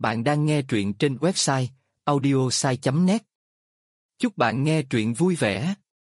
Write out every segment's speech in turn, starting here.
Bạn đang nghe truyện trên website audiosai.net. Chúc bạn nghe truyện vui vẻ.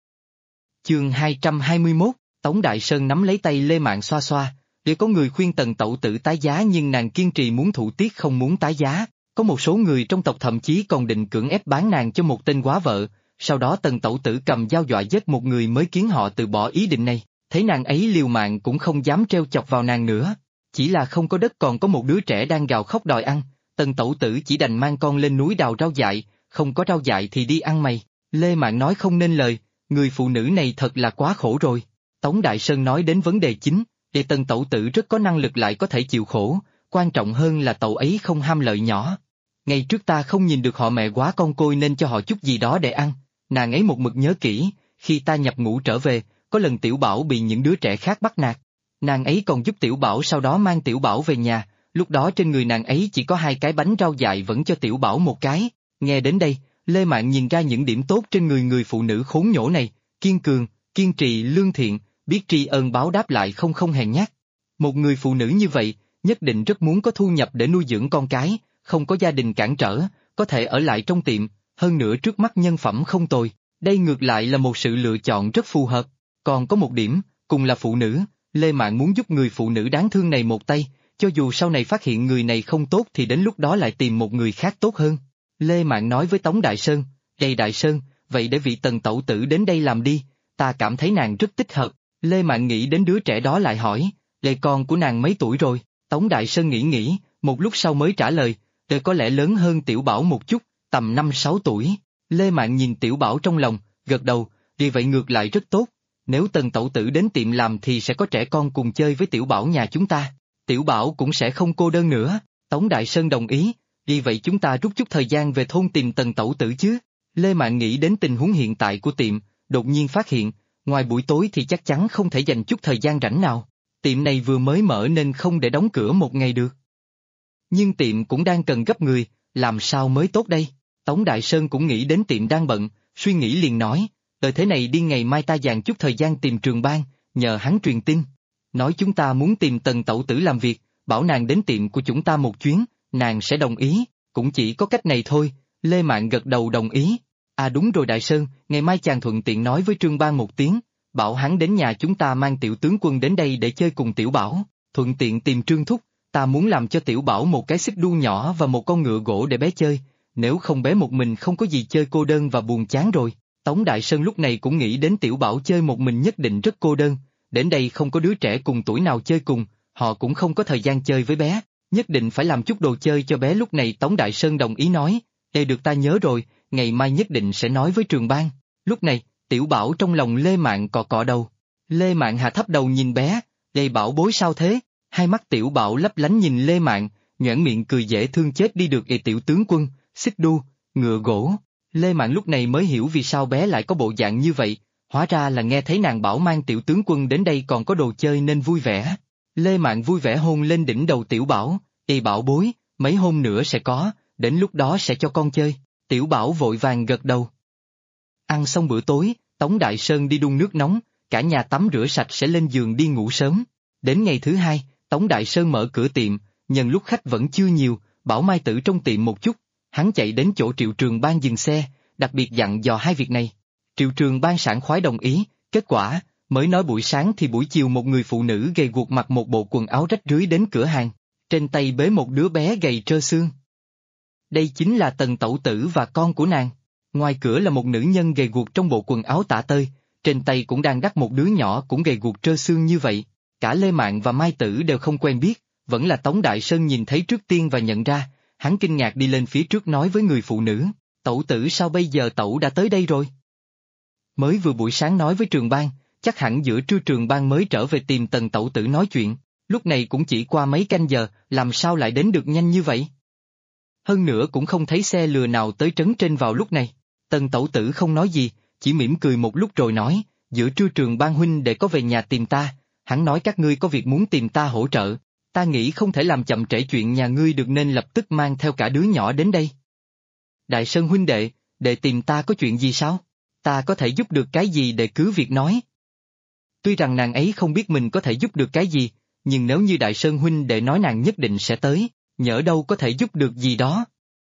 Chương 221, Tống Đại Sơn nắm lấy tay Lê Mạn xoa xoa, để có người khuyên Tần Tẩu Tử tái giá nhưng nàng kiên trì muốn thủ tiết không muốn tái giá, có một số người trong tộc thậm chí còn định cưỡng ép bán nàng cho một tên góa vợ, sau đó Tần Tẩu Tử cầm dao dọa giết một người mới khiến họ từ bỏ ý định này, thấy nàng ấy liều mạng cũng không dám trêu chọc vào nàng nữa, chỉ là không có đất còn có một đứa trẻ đang gào khóc đòi ăn. Tần Tẩu Tử chỉ đành mang con lên núi đào rau dại, không có rau dại thì đi ăn mày. Lê Mạn nói không nên lời, người phụ nữ này thật là quá khổ rồi. Tống Đại Sơn nói đến vấn đề chính, để Tần Tẩu Tử rất có năng lực lại có thể chịu khổ, quan trọng hơn là cậu ấy không ham lợi nhỏ. Ngày trước ta không nhìn được họ mẹ quá con côi nên cho họ chút gì đó để ăn, nàng ấy một mực nhớ kỹ, khi ta nhập ngũ trở về, có lần Tiểu Bảo bị những đứa trẻ khác bắt nạt. Nàng ấy còn giúp Tiểu Bảo sau đó mang Tiểu Bảo về nhà. Lúc đó trên người nàng ấy chỉ có 2 cái bánh rau dại vẫn cho Tiểu Bảo một cái. Nghe đến đây, Lê Mạn nhìn ra những điểm tốt trên người phụ nữ khốn nhổ này, kiên cường, kiên trì, lương thiện, biết tri ân báo đáp lại không hèn nhát. Một người phụ nữ như vậy, nhất định rất muốn có thu nhập để nuôi dưỡng con cái, không có gia đình cản trở, có thể ở lại trong tiệm, hơn nữa trước mắt nhân phẩm không tồi, đây ngược lại là một sự lựa chọn rất phù hợp. Còn có một điểm, cùng là phụ nữ, Lê Mạn muốn giúp người phụ nữ đáng thương này một tay. Cho dù sau này phát hiện người này không tốt thì đến lúc đó lại tìm một người khác tốt hơn. Lê Mạn nói với Tống Đại Sơn, Đại Sơn, vậy để vị Tần Tẩu Tử đến đây làm đi, ta cảm thấy nàng rất thích hợp. Lê Mạn nghĩ đến đứa trẻ đó lại hỏi, con của nàng mấy tuổi rồi? Tống Đại Sơn nghĩ, một lúc sau mới trả lời, có lẽ lớn hơn Tiểu Bảo một chút, tầm 5-6 tuổi. Lê Mạn nhìn Tiểu Bảo trong lòng, gật đầu, vậy ngược lại rất tốt, nếu Tần Tẩu Tử đến tiệm làm thì sẽ có trẻ con cùng chơi với Tiểu Bảo nhà chúng ta. Tiểu Bảo cũng sẽ không cô đơn nữa. Tống Đại Sơn đồng ý, vì vậy chúng ta rút chút thời gian về thôn tìm Tần Tẩu Tử chứ. Lê Mạn nghĩ đến tình huống hiện tại của tiệm, đột nhiên phát hiện, ngoài buổi tối thì chắc chắn không thể dành chút thời gian rảnh nào. Tiệm này vừa mới mở nên không để đóng cửa một ngày được. Nhưng tiệm cũng đang cần gấp người, làm sao mới tốt đây? Tống Đại Sơn cũng nghĩ đến tiệm đang bận, suy nghĩ liền nói, thế này đi ngày mai ta dành chút thời gian tìm Trường Ban, nhờ hắn truyền tin. Nói chúng ta muốn tìm Tần Tẩu Tử làm việc, bảo nàng đến tiệm của chúng ta một chuyến, nàng sẽ đồng ý, cũng chỉ có cách này thôi. Lê Mạn gật đầu đồng ý. À đúng rồi Đại Sơn, ngày mai chàng thuận tiện nói với Trương Ban một tiếng, bảo hắn đến nhà chúng ta mang Tiểu tướng quân đến đây để chơi cùng Tiểu Bảo, thuận tiện tìm Trương Thúc, ta muốn làm cho Tiểu Bảo một cái xích đu nhỏ và một con ngựa gỗ để bé chơi, nếu không bé một mình không có gì chơi cô đơn và buồn chán rồi. Tống Đại Sơn lúc này cũng nghĩ đến Tiểu Bảo chơi một mình nhất định rất cô đơn. Đến đây không có đứa trẻ cùng tuổi nào chơi cùng, họ cũng không có thời gian chơi với bé, nhất định phải làm chút đồ chơi cho bé. Lúc này Tống Đại Sơn đồng ý nói, được ta nhớ rồi, ngày mai nhất định sẽ nói với Trường Ban. Lúc này, Tiểu Bảo trong lòng Lê Mạn cọ đầu. Lê Mạn hạ thấp đầu nhìn bé, Bảo bối sao thế? Hai mắt Tiểu Bảo lấp lánh nhìn Lê Mạn, nhoẻn miệng cười dễ thương chết đi được. Tiểu tướng quân, xích đu, ngựa gỗ. Lê Mạn lúc này mới hiểu vì sao bé lại có bộ dạng như vậy. Hóa ra là nghe thấy nàng bảo mang Tiểu tướng quân đến đây còn có đồ chơi nên vui vẻ. Lê Mạn vui vẻ hôn lên đỉnh đầu Tiểu Bảo, Bảo bối, mấy hôm nữa sẽ có, đến lúc đó sẽ cho con chơi. Tiểu Bảo vội vàng gật đầu. Ăn xong bữa tối, Tống Đại Sơn đi đun nước nóng, cả nhà tắm rửa sạch sẽ lên giường đi ngủ sớm. Đến ngày thứ 2, Tống Đại Sơn mở cửa tiệm, nhân lúc khách vẫn chưa nhiều, bảo Mai Tử trong tiệm một chút, hắn chạy đến chỗ Triệu Trường Ban dừng xe, đặc biệt dặn dò 2 việc này. Triệu Trường Ban sảng khoái đồng ý, kết quả, mới nói buổi sáng thì buổi chiều một người phụ nữ gầy guộc mặc một bộ quần áo rách rưới đến cửa hàng, trên tay bế một đứa bé gầy trơ xương. Đây chính là Tần Tẩu Tử và con của nàng. Ngoài cửa là một nữ nhân gầy guộc trong bộ quần áo tả tơi, trên tay cũng đang đắp một đứa nhỏ cũng gầy guộc trơ xương như vậy. Cả Lê Mạn và Mai Tử đều không quen biết, vẫn là Tống Đại Sơn nhìn thấy trước tiên và nhận ra, hắn kinh ngạc đi lên phía trước nói với người phụ nữ, Tẩu Tử sao bây giờ Tẩu đã tới đây rồi? Mới vừa buổi sáng nói với Trường Ban, chắc hẳn giữa trưa Trường Ban mới trở về tìm Tần Tẩu Tử nói chuyện, lúc này cũng chỉ qua mấy canh giờ, làm sao lại đến được nhanh như vậy? Hơn nữa cũng không thấy xe lừa nào tới trấn trên vào lúc này. Tần Tẩu Tử không nói gì, chỉ mỉm cười một lúc rồi nói, giữa trưa Trường Ban huynh để có về nhà tìm ta, hắn nói các ngươi có việc muốn tìm ta hỗ trợ, ta nghĩ không thể làm chậm trễ chuyện nhà ngươi được nên lập tức mang theo cả đứa nhỏ đến đây. Đại Sơn huynh đệ tìm ta có chuyện gì sao? Ta có thể giúp được cái gì để cứ việc nói. Tuy rằng nàng ấy không biết mình có thể giúp được cái gì, nhưng nếu như Đại Sơn huynh đệ nói nàng nhất định sẽ tới, nhỡ đâu có thể giúp được gì đó.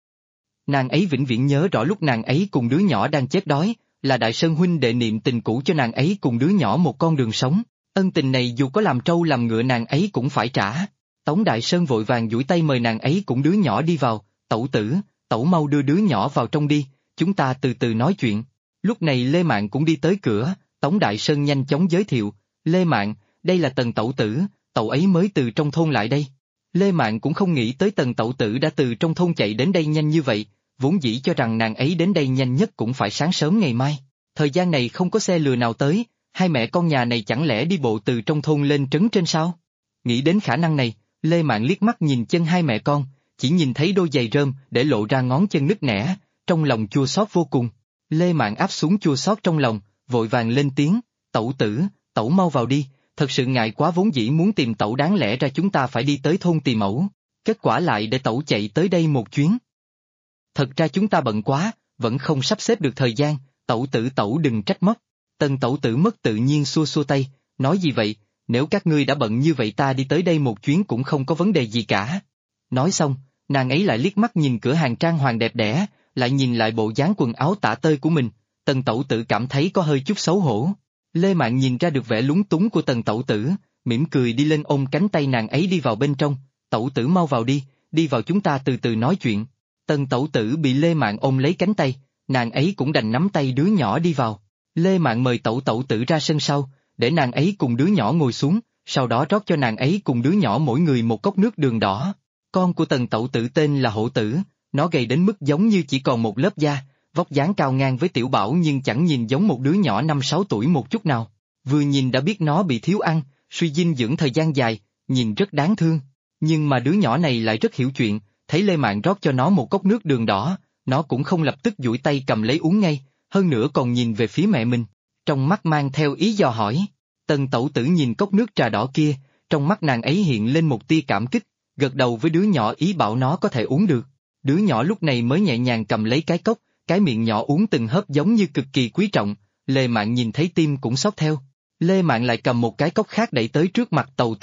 Nàng ấy vĩnh viễn nhớ rõ lúc nàng ấy cùng đứa nhỏ đang chết đói, là Đại Sơn huynh đệ niệm tình cũ cho nàng ấy cùng đứa nhỏ một con đường sống, ân tình này dù có làm trâu làm ngựa nàng ấy cũng phải trả. Tống Đại Sơn vội vàng duỗi tay mời nàng ấy cùng đứa nhỏ đi vào, tẩu tử, tẩu mau đưa đứa nhỏ vào trong đi, chúng ta từ từ nói chuyện. Lúc này Lê Mạn cũng đi tới cửa, Tống Đại Sơn nhanh chóng giới thiệu, Lê Mạn, đây là Tần tẩu tử, cậu ấy mới từ trong thôn lại đây. Lê Mạn cũng không nghĩ tới Tần tẩu tử đã từ trong thôn chạy đến đây nhanh như vậy, vốn dĩ cho rằng nàng ấy đến đây nhanh nhất cũng phải sáng sớm ngày mai. Thời gian này không có xe lừa nào tới, hai mẹ con nhà này chẳng lẽ đi bộ từ trong thôn lên trấn trên sao? Nghĩ đến khả năng này, Lê Mạn liếc mắt nhìn chân hai mẹ con, chỉ nhìn thấy đôi giày rơm để lộ ra ngón chân nứt nẻ, trong lòng chua xót vô cùng. Lê Mạn áp xuống chua xót trong lòng, vội vàng lên tiếng, tẩu tử, tẩu mau vào đi, thật sự ngại quá vốn dĩ muốn tìm tẩu đáng lẽ ra chúng ta phải đi tới thôn tìm ẩu, kết quả lại để tẩu chạy tới đây một chuyến. Thật ra chúng ta bận quá, vẫn không sắp xếp được thời gian, tẩu tử tẩu đừng trách móc. Tần tẩu tử mất tự nhiên xua xua tay, nói gì vậy, nếu các ngươi đã bận như vậy ta đi tới đây một chuyến cũng không có vấn đề gì cả. Nói xong, nàng ấy lại liếc mắt nhìn cửa hàng trang hoàng đẹp đẽ, lại nhìn lại bộ dáng quần áo tả tơi của mình, tần tẩu tử cảm thấy có hơi chút xấu hổ. Lê Mạn nhìn ra được vẻ lúng túng của tần tẩu tử, mỉm cười đi lên ôm cánh tay nàng ấy đi vào bên trong, tẩu tử mau vào đi vào chúng ta từ từ nói chuyện. Tần tẩu tử bị Lê Mạn ôm lấy cánh tay, nàng ấy cũng đành nắm tay đứa nhỏ đi vào. Lê Mạn mời tẩu tẩu tử ra sân sau, để nàng ấy cùng đứa nhỏ ngồi xuống, sau đó rót cho nàng ấy cùng đứa nhỏ mỗi người một cốc nước đường đỏ. Con của tần tẩu tử tên là Hổ Tử, nó gầy đến mức giống như chỉ còn một lớp da, vóc dáng cao ngang với Tiểu Bảo nhưng chẳng nhìn giống một đứa nhỏ 5-6 tuổi một chút nào. Vừa nhìn đã biết nó bị thiếu ăn, suy dinh dưỡng thời gian dài, nhìn rất đáng thương. Nhưng mà đứa nhỏ này lại rất hiểu chuyện, thấy Lê Mạn rót cho nó một cốc nước đường đỏ, nó cũng không lập tức duỗi tay cầm lấy uống ngay, hơn nữa còn nhìn về phía mẹ mình, trong mắt mang theo ý dò hỏi. Tần tẩu tử nhìn cốc nước trà đỏ kia, trong mắt nàng ấy hiện lên một tia cảm kích, gật đầu với đứa nhỏ ý bảo nó có thể uống được. Đứa nhỏ lúc này mới nhẹ nhàng cầm lấy cái cốc, cái miệng nhỏ uống từng hớp giống như cực kỳ quý trọng, Lê Mạn nhìn thấy tim cũng xót theo. Lê Mạn lại cầm một cái cốc khác đẩy tới trước mặt tẩu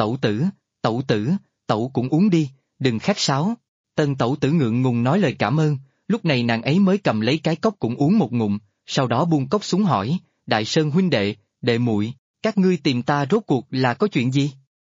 tử, tẩu cũng uống đi, đừng khách sáo. Tần tẩu tử ngượng ngùng nói lời cảm ơn, lúc này nàng ấy mới cầm lấy cái cốc cũng uống một ngụm, sau đó buông cốc xuống hỏi, Đại Sơn huynh đệ, đệ muội, các ngươi tìm ta rốt cuộc là có chuyện gì?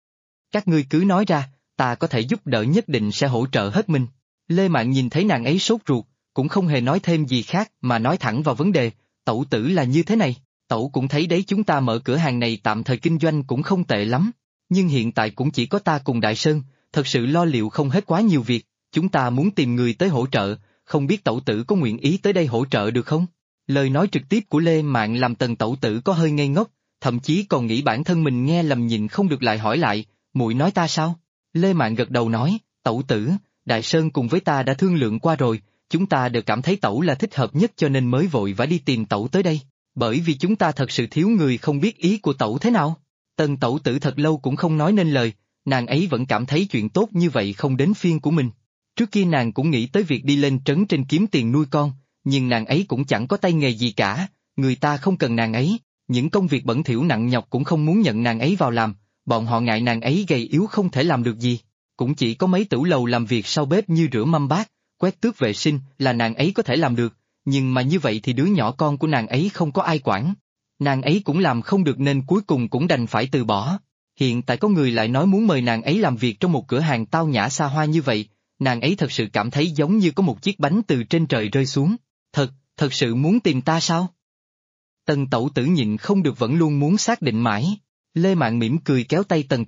Các ngươi cứ nói ra, ta có thể giúp đỡ nhất định sẽ hỗ trợ hết mình. Lê Mạn nhìn thấy nàng ấy sốt ruột, cũng không hề nói thêm gì khác mà nói thẳng vào vấn đề, tẩu tử là như thế này, tẩu cũng thấy đấy chúng ta mở cửa hàng này tạm thời kinh doanh cũng không tệ lắm, nhưng hiện tại cũng chỉ có ta cùng Đại Sơn, thật sự lo liệu không hết quá nhiều việc, chúng ta muốn tìm người tới hỗ trợ, không biết tẩu tử có nguyện ý tới đây hỗ trợ được không? Lời nói trực tiếp của Lê Mạn làm tần tẩu tử có hơi ngây ngốc, thậm chí còn nghĩ bản thân mình nghe lầm nhịn không được lại hỏi lại, muội nói ta sao? Lê Mạn gật đầu nói, tẩu tử, Đại Sơn cùng với ta đã thương lượng qua rồi, chúng ta đều cảm thấy tẩu là thích hợp nhất cho nên mới vội vã đi tìm tẩu tới đây, bởi vì chúng ta thật sự thiếu người không biết ý của tẩu thế nào. Tần tẩu tử thật lâu cũng không nói nên lời, nàng ấy vẫn cảm thấy chuyện tốt như vậy không đến phiên của mình. Trước kia nàng cũng nghĩ tới việc đi lên trấn trên kiếm tiền nuôi con, nhưng nàng ấy cũng chẳng có tay nghề gì cả, người ta không cần nàng ấy, những công việc bẩn thỉu nặng nhọc cũng không muốn nhận nàng ấy vào làm, bọn họ ngại nàng ấy gầy yếu không thể làm được gì, cũng chỉ có mấy tửu lầu làm việc sau bếp như rửa mâm bát, quét tước vệ sinh là nàng ấy có thể làm được, nhưng mà như vậy thì đứa nhỏ con của nàng ấy không có ai quản. Nàng ấy cũng làm không được nên cuối cùng cũng đành phải từ bỏ. Hiện tại có người lại nói muốn mời nàng ấy làm việc trong một cửa hàng tao nhã xa hoa như vậy, nàng ấy thật sự cảm thấy giống như có một chiếc bánh từ trên trời rơi xuống. Thật sự muốn tìm ta sao? Tần tẩu tử nhịn không được vẫn luôn muốn xác định mãi. Lê Mạn mỉm cười kéo tay tần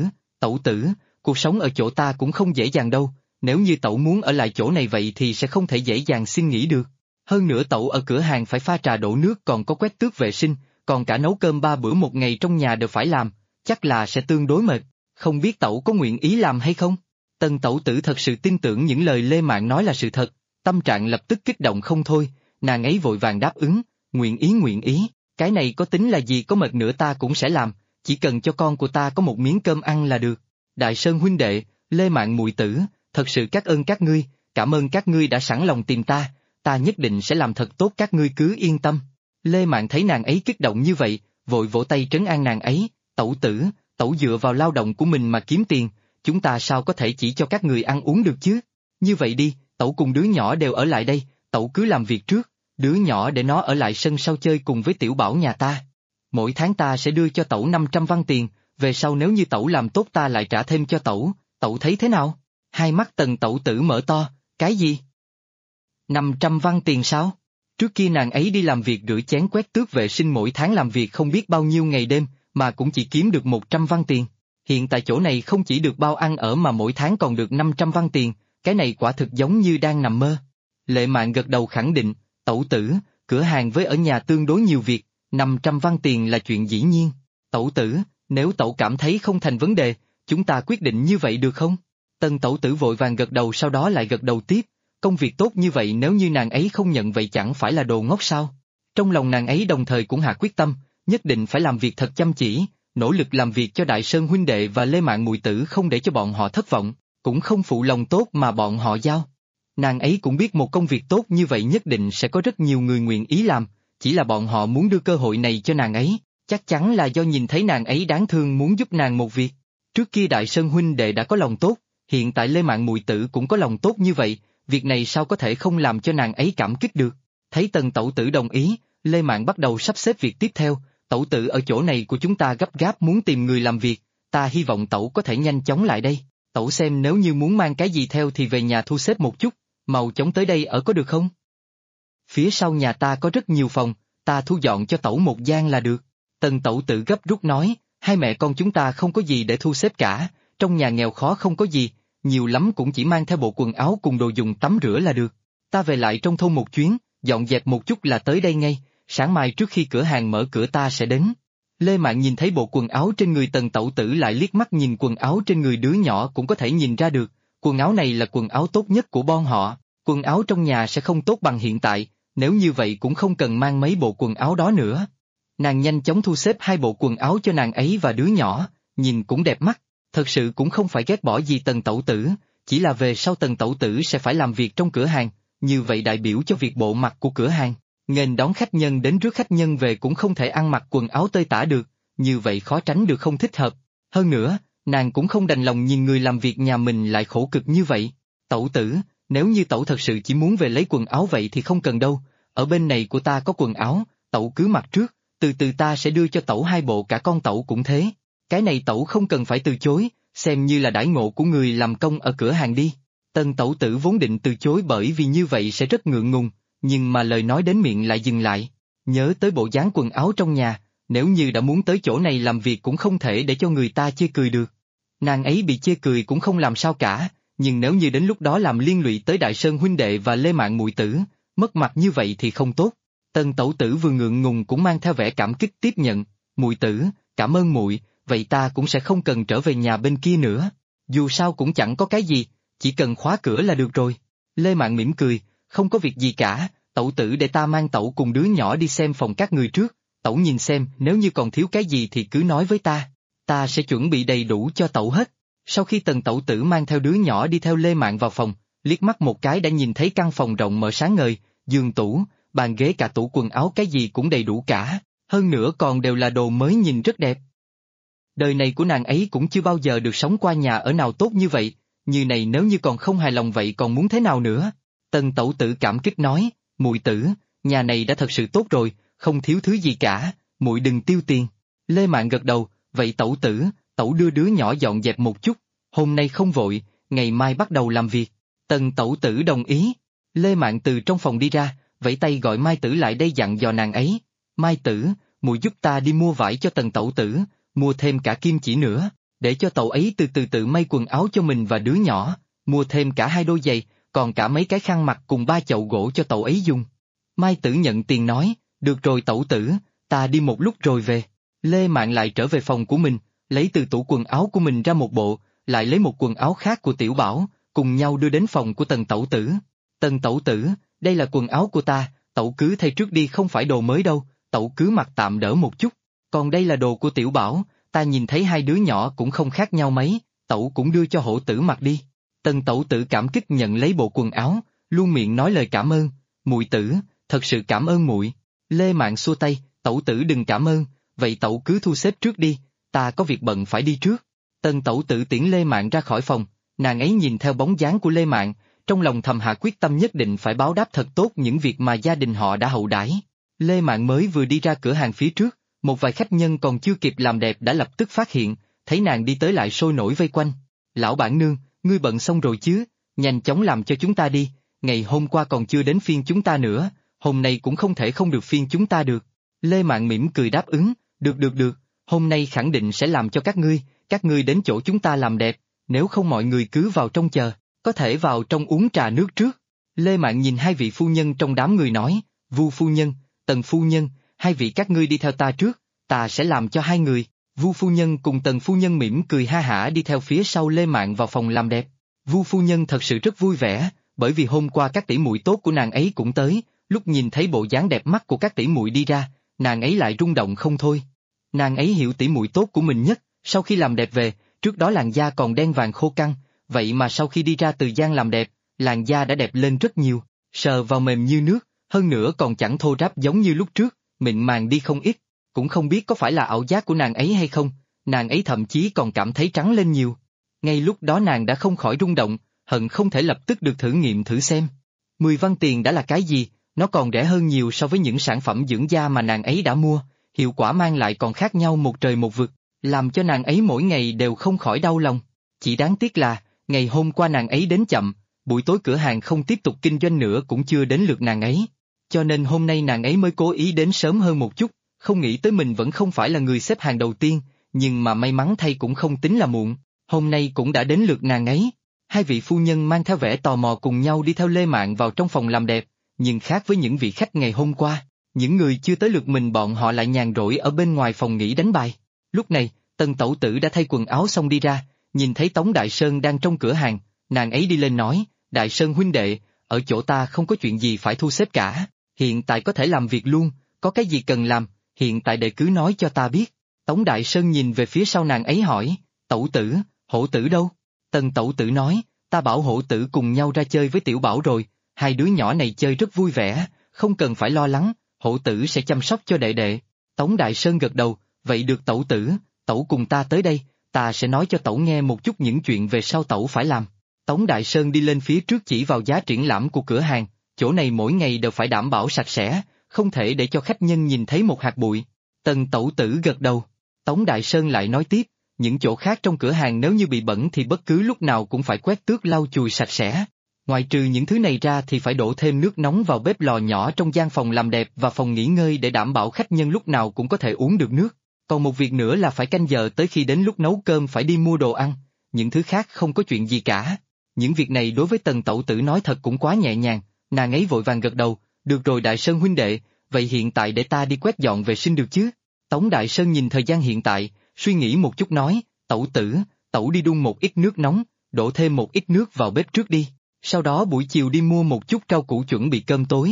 tẩu tử, cuộc sống ở chỗ ta cũng không dễ dàng đâu, nếu như tẩu muốn ở lại chỗ này vậy thì sẽ không thể dễ dàng xin nghỉ được. Hơn nữa tẩu ở cửa hàng phải pha trà đổ nước còn có quét tước vệ sinh, còn cả nấu cơm 3 bữa một ngày trong nhà đều phải làm, chắc là sẽ tương đối mệt, không biết tẩu có nguyện ý làm hay không? Tần tẩu tử thật sự tin tưởng những lời Lê Mạn nói là sự thật, tâm trạng lập tức kích động không thôi, nàng ấy vội vàng đáp ứng, nguyện ý, cái này có tính là gì có mệt nữa ta cũng sẽ làm, chỉ cần cho con của ta có một miếng cơm ăn là được. Đại Sơn huynh đệ, Lê Mạn muội tử, thật sự các ơn các ngươi, cảm ơn các ngươi đã sẵn lòng tìm ta, ta nhất định sẽ làm thật tốt các ngươi cứ yên tâm. Lê Mạn thấy nàng ấy kích động như vậy, vội vỗ tay trấn an nàng ấy, tẩu tử, tẩu dựa vào lao động của mình mà kiếm tiền, chúng ta sao có thể chỉ cho các người ăn uống được chứ? Như vậy đi, tẩu cùng đứa nhỏ đều ở lại đây, tẩu cứ làm việc trước, đứa nhỏ để nó ở lại sân sau chơi cùng với tiểu bảo nhà ta. Mỗi tháng ta sẽ đưa cho tẩu 500 văn tiền, về sau nếu như tẩu làm tốt ta lại trả thêm cho tẩu, tẩu thấy thế nào? Hai mắt Tần Tẩu Tử mở to, cái gì? 500 văn tiền sao? Trước kia nàng ấy đi làm việc rửa chén quét tước vệ sinh mỗi tháng làm việc không biết bao nhiêu ngày đêm, mà cũng chỉ kiếm được 100 văn tiền. Hiện tại chỗ này không chỉ được bao ăn ở mà mỗi tháng còn được 500 văn tiền, cái này quả thực giống như đang nằm mơ. Lệ Mạn gật đầu khẳng định, Tẩu Tử, cửa hàng với ở nhà tương đối nhiều việc, 500 văn tiền là chuyện dĩ nhiên. Tẩu Tử, nếu tẩu cảm thấy không thành vấn đề, chúng ta quyết định như vậy được không? Tần Tẩu Tử vội vàng gật đầu sau đó lại gật đầu tiếp, công việc tốt như vậy nếu như nàng ấy không nhận vậy chẳng phải là đồ ngốc sao? Trong lòng nàng ấy đồng thời cũng hạ quyết tâm, nhất định phải làm việc thật chăm chỉ, nỗ lực làm việc cho Đại Sơn huynh đệ và Lê Mạn muội tử không để cho bọn họ thất vọng, cũng không phụ lòng tốt mà bọn họ giao. Nàng ấy cũng biết một công việc tốt như vậy nhất định sẽ có rất nhiều người nguyện ý làm, chỉ là bọn họ muốn đưa cơ hội này cho nàng ấy, chắc chắn là do nhìn thấy nàng ấy đáng thương muốn giúp nàng một việc. Trước kia Đại Sơn huynh đệ đã có lòng tốt, hiện tại Lê Mạn muội tử cũng có lòng tốt như vậy, việc này sao có thể không làm cho nàng ấy cảm kích được. Thấy Tần Tẩu Tử đồng ý, Lê Mạn bắt đầu sắp xếp việc tiếp theo, Tẩu Tử ở chỗ này của chúng ta gấp gáp muốn tìm người làm việc, ta hy vọng Tẩu có thể nhanh chóng lại đây. Tẩu xem nếu như muốn mang cái gì theo thì về nhà thu xếp một chút, mau chóng tới đây ở có được không? Phía sau nhà ta có rất nhiều phòng, ta thu dọn cho Tẩu một gian là được. Tần Tẩu Tử gấp rút nói, hai mẹ con chúng ta không có gì để thu xếp cả, trong nhà nghèo khó không có gì, nhiều lắm cũng chỉ mang theo bộ quần áo cùng đồ dùng tắm rửa là được. Ta về lại trong thôn một chuyến, dọn dẹp một chút là tới đây ngay, sáng mai trước khi cửa hàng mở cửa ta sẽ đến. Lê Mạn nhìn thấy bộ quần áo trên người Tần Tẩu Tử lại liếc mắt nhìn quần áo trên người đứa nhỏ cũng có thể nhìn ra được, quần áo này là quần áo tốt nhất của bọn họ, quần áo trong nhà sẽ không tốt bằng hiện tại, nếu như vậy cũng không cần mang mấy bộ quần áo đó nữa. Nàng nhanh chóng thu xếp hai bộ quần áo cho nàng ấy và đứa nhỏ, nhìn cũng đẹp mắt, thật sự cũng không phải ghét bỏ gì Tần Tẩu Tử, chỉ là về sau Tần Tẩu Tử sẽ phải làm việc trong cửa hàng, như vậy đại biểu cho việc bộ mặt của cửa hàng. Nghênh đón khách nhân đến rước khách nhân về cũng không thể ăn mặc quần áo tơi tả được, như vậy khó tránh được không thích hợp. Hơn nữa, nàng cũng không đành lòng nhìn người làm việc nhà mình lại khổ cực như vậy. Tẩu Tử, nếu như tẩu thật sự chỉ muốn về lấy quần áo vậy thì không cần đâu, ở bên này của ta có quần áo, tẩu cứ mặc trước, từ từ ta sẽ đưa cho tẩu hai bộ cả con tẩu cũng thế. Cái này tẩu không cần phải từ chối, xem như là đãi ngộ của người làm công ở cửa hàng đi. Tần Tẩu Tử vốn định từ chối bởi vì như vậy sẽ rất ngượng ngùng, nhưng mà lời nói đến miệng lại dừng lại. Nhớ tới bộ dáng quần áo trong nhà, nếu như đã muốn tới chỗ này làm việc cũng không thể để cho người ta chê cười được. Nàng ấy bị chê cười cũng không làm sao cả, nhưng nếu như đến lúc đó làm liên lụy tới Đại Sơn huynh đệ và Lê Mạn muội tử, mất mặt như vậy thì không tốt. Tần Tẩu Tử vừa ngượng ngùng cũng mang theo vẻ cảm kích tiếp nhận, muội tử, cảm ơn muội, vậy ta cũng sẽ không cần trở về nhà bên kia nữa. Dù sao cũng chẳng có cái gì, chỉ cần khóa cửa là được rồi. Lê Mạn mỉm cười, không có việc gì cả, Tẩu Tử để ta mang tẩu cùng đứa nhỏ đi xem phòng các người trước, tẩu nhìn xem nếu như còn thiếu cái gì thì cứ nói với ta sẽ chuẩn bị đầy đủ cho tẩu hết. Sau khi Tần Tẩu Tử mang theo đứa nhỏ đi theo Lê Mạn vào phòng, liếc mắt một cái đã nhìn thấy căn phòng rộng mở sáng ngời, giường tủ, bàn ghế cả tủ quần áo cái gì cũng đầy đủ cả, hơn nữa còn đều là đồ mới nhìn rất đẹp. Đời này của nàng ấy cũng chưa bao giờ được sống qua nhà ở nào tốt như vậy, như này nếu như còn không hài lòng vậy còn muốn thế nào nữa. Tần Tẩu Tử cảm kích nói, muội tử, nhà này đã thật sự tốt rồi, không thiếu thứ gì cả, muội đừng tiêu tiền. Lê Mạn gật đầu, vậy Tẩu Tử, tẩu đưa đứa nhỏ dọn dẹp một chút, hôm nay không vội, ngày mai bắt đầu làm việc. Tần Tẩu Tử đồng ý. Lê Mạn từ trong phòng đi ra, vẫy tay gọi Mai Tử lại đây dặn dò nàng ấy, Mai Tử, muội giúp ta đi mua vải cho Tần Tẩu Tử, mua thêm cả kim chỉ nữa, để cho tẩu ấy từ từ tự may quần áo cho mình và đứa nhỏ, mua thêm cả hai đôi giày, còn cả mấy cái khăn mặt cùng 3 chậu gỗ cho tẩu ấy dùng. Mai Tử nhận tiền nói, được rồi Tẩu Tử, ta đi một lúc rồi về. Lê Mạn lại trở về phòng của mình, lấy từ tủ quần áo của mình ra một bộ, lại lấy một quần áo khác của Tiểu Bảo, cùng nhau đưa đến phòng của Tần Tẩu Tử. Tần Tẩu Tử, đây là quần áo của ta, tẩu cứ thay trước đi không phải đồ mới đâu, tẩu cứ mặc tạm đỡ một chút. Còn đây là đồ của Tiểu Bảo, ta nhìn thấy hai đứa nhỏ cũng không khác nhau mấy, tẩu cũng đưa cho Hổ Tử mặc đi. Tần Tẩu Tử cảm kích nhận lấy bộ quần áo, luôn miệng nói lời cảm ơn, muội tử, thật sự cảm ơn muội. Lê Mạn xua tay, Tẩu Tử đừng cảm ơn, vậy tẩu cứ thu xếp trước đi, ta có việc bận phải đi trước. Tần tẩu tử tiễn Lê Mạn ra khỏi phòng, nàng ấy nhìn theo bóng dáng của Lê Mạn, trong lòng thầm hạ quyết tâm nhất định phải báo đáp thật tốt những việc mà gia đình họ đã hậu đãi. Lê Mạn mới vừa đi ra cửa hàng phía trước, một vài khách nhân còn chưa kịp làm đẹp đã lập tức phát hiện, thấy nàng đi tới lại sôi nổi vây quanh. Lão bản nương, ngươi bận xong rồi chứ, nhanh chóng làm cho chúng ta đi, ngày hôm qua còn chưa đến phiên chúng ta nữa, hôm nay cũng không thể không được phiên chúng ta được. Lê Mạn mỉm cười đáp ứng, được, hôm nay khẳng định sẽ làm cho các ngươi đến chỗ chúng ta làm đẹp, nếu không mọi người cứ vào trong chờ, có thể vào trong uống trà nước trước. Lê Mạn nhìn hai vị phu nhân trong đám người nói, Vu phu nhân, Tần phu nhân, hai vị các ngươi đi theo ta trước, ta sẽ làm cho hai người. Vu phu nhân cùng Tần phu nhân mỉm cười ha hả đi theo phía sau Lê Mạn vào phòng làm đẹp. Vu phu nhân thật sự rất vui vẻ, bởi vì hôm qua các tỷ muội tốt của nàng ấy cũng tới, lúc nhìn thấy bộ dáng đẹp mắt của các tỷ muội đi ra, nàng ấy lại rung động không thôi. Nàng ấy hiểu tỷ muội tốt của mình nhất, sau khi làm đẹp về, trước đó làn da còn đen vàng khô căng, vậy mà sau khi đi ra từ gian làm đẹp, làn da đã đẹp lên rất nhiều, sờ vào mềm như nước, hơn nữa còn chẳng thô ráp giống như lúc trước, mịn màng đi không ít, cũng không biết có phải là ảo giác của nàng ấy hay không, nàng ấy thậm chí còn cảm thấy trắng lên nhiều. Ngay lúc đó nàng đã không khỏi rung động, hận không thể lập tức được thử nghiệm thử xem. 10 văn tiền đã là cái gì, nó còn rẻ hơn nhiều so với những sản phẩm dưỡng da mà nàng ấy đã mua, hiệu quả mang lại còn khác nhau một trời một vực, làm cho nàng ấy mỗi ngày đều không khỏi đau lòng. Chỉ đáng tiếc là, ngày hôm qua nàng ấy đến chậm, buổi tối cửa hàng không tiếp tục kinh doanh nữa cũng chưa đến lượt nàng ấy. Cho nên hôm nay nàng ấy mới cố ý đến sớm hơn một chút, không nghĩ tới mình vẫn không phải là người xếp hàng đầu tiên, nhưng mà may mắn thay cũng không tính là muộn, hôm nay cũng đã đến lượt nàng ấy. Hai vị phu nhân mang theo vẻ tò mò cùng nhau đi theo Lê Mạn vào trong phòng làm đẹp, nhưng khác với những vị khách ngày hôm qua, những người chưa tới lượt mình bọn họ lại nhàn rỗi ở bên ngoài phòng nghỉ đánh bài. Lúc này, Tần tẩu tử đã thay quần áo xong đi ra, nhìn thấy Tống Đại Sơn đang trong cửa hàng, nàng ấy đi lên nói, Đại Sơn huynh đệ, ở chỗ ta không có chuyện gì phải thu xếp cả, hiện tại có thể làm việc luôn, có cái gì cần làm, hiện tại đệ cứ nói cho ta biết. Tống Đại Sơn nhìn về phía sau nàng ấy hỏi, tẩu tử, hổ tử đâu? Tần tẩu tử nói, ta bảo hổ tử cùng nhau ra chơi với tiểu bảo rồi, hai đứa nhỏ này chơi rất vui vẻ, không cần phải lo lắng, hổ tử sẽ chăm sóc cho đệ đệ. Tống Đại Sơn gật đầu, vậy được tẩu tử, tẩu cùng ta tới đây, ta sẽ nói cho tẩu nghe một chút những chuyện về sau tẩu phải làm. Tống Đại Sơn đi lên phía trước chỉ vào giá triển lãm của cửa hàng, chỗ này mỗi ngày đều phải đảm bảo sạch sẽ, không thể để cho khách nhân nhìn thấy một hạt bụi. Tần tẩu tử gật đầu, Tống Đại Sơn lại nói tiếp, những chỗ khác trong cửa hàng nếu như bị bẩn thì bất cứ lúc nào cũng phải quét tước lau chùi sạch sẽ. Ngoài trừ những thứ này ra thì phải đổ thêm nước nóng vào bếp lò nhỏ trong gian phòng làm đẹp và phòng nghỉ ngơi để đảm bảo khách nhân lúc nào cũng có thể uống được nước. Còn một việc nữa là phải canh giờ tới khi đến lúc nấu cơm phải đi mua đồ ăn, những thứ khác không có chuyện gì cả. Những việc này đối với Tần tẩu tử nói thật cũng quá nhẹ nhàng, nàng ấy vội vàng gật đầu, được rồi Đại Sơn huynh đệ, vậy hiện tại để ta đi quét dọn vệ sinh được chứ? Tống Đại Sơn nhìn thời gian hiện tại, suy nghĩ một chút nói, tẩu tử, tẩu đi đun một ít nước nóng, đổ thêm một ít nước vào bếp trước đi, sau đó buổi chiều đi mua một chút rau củ chuẩn bị cơm tối.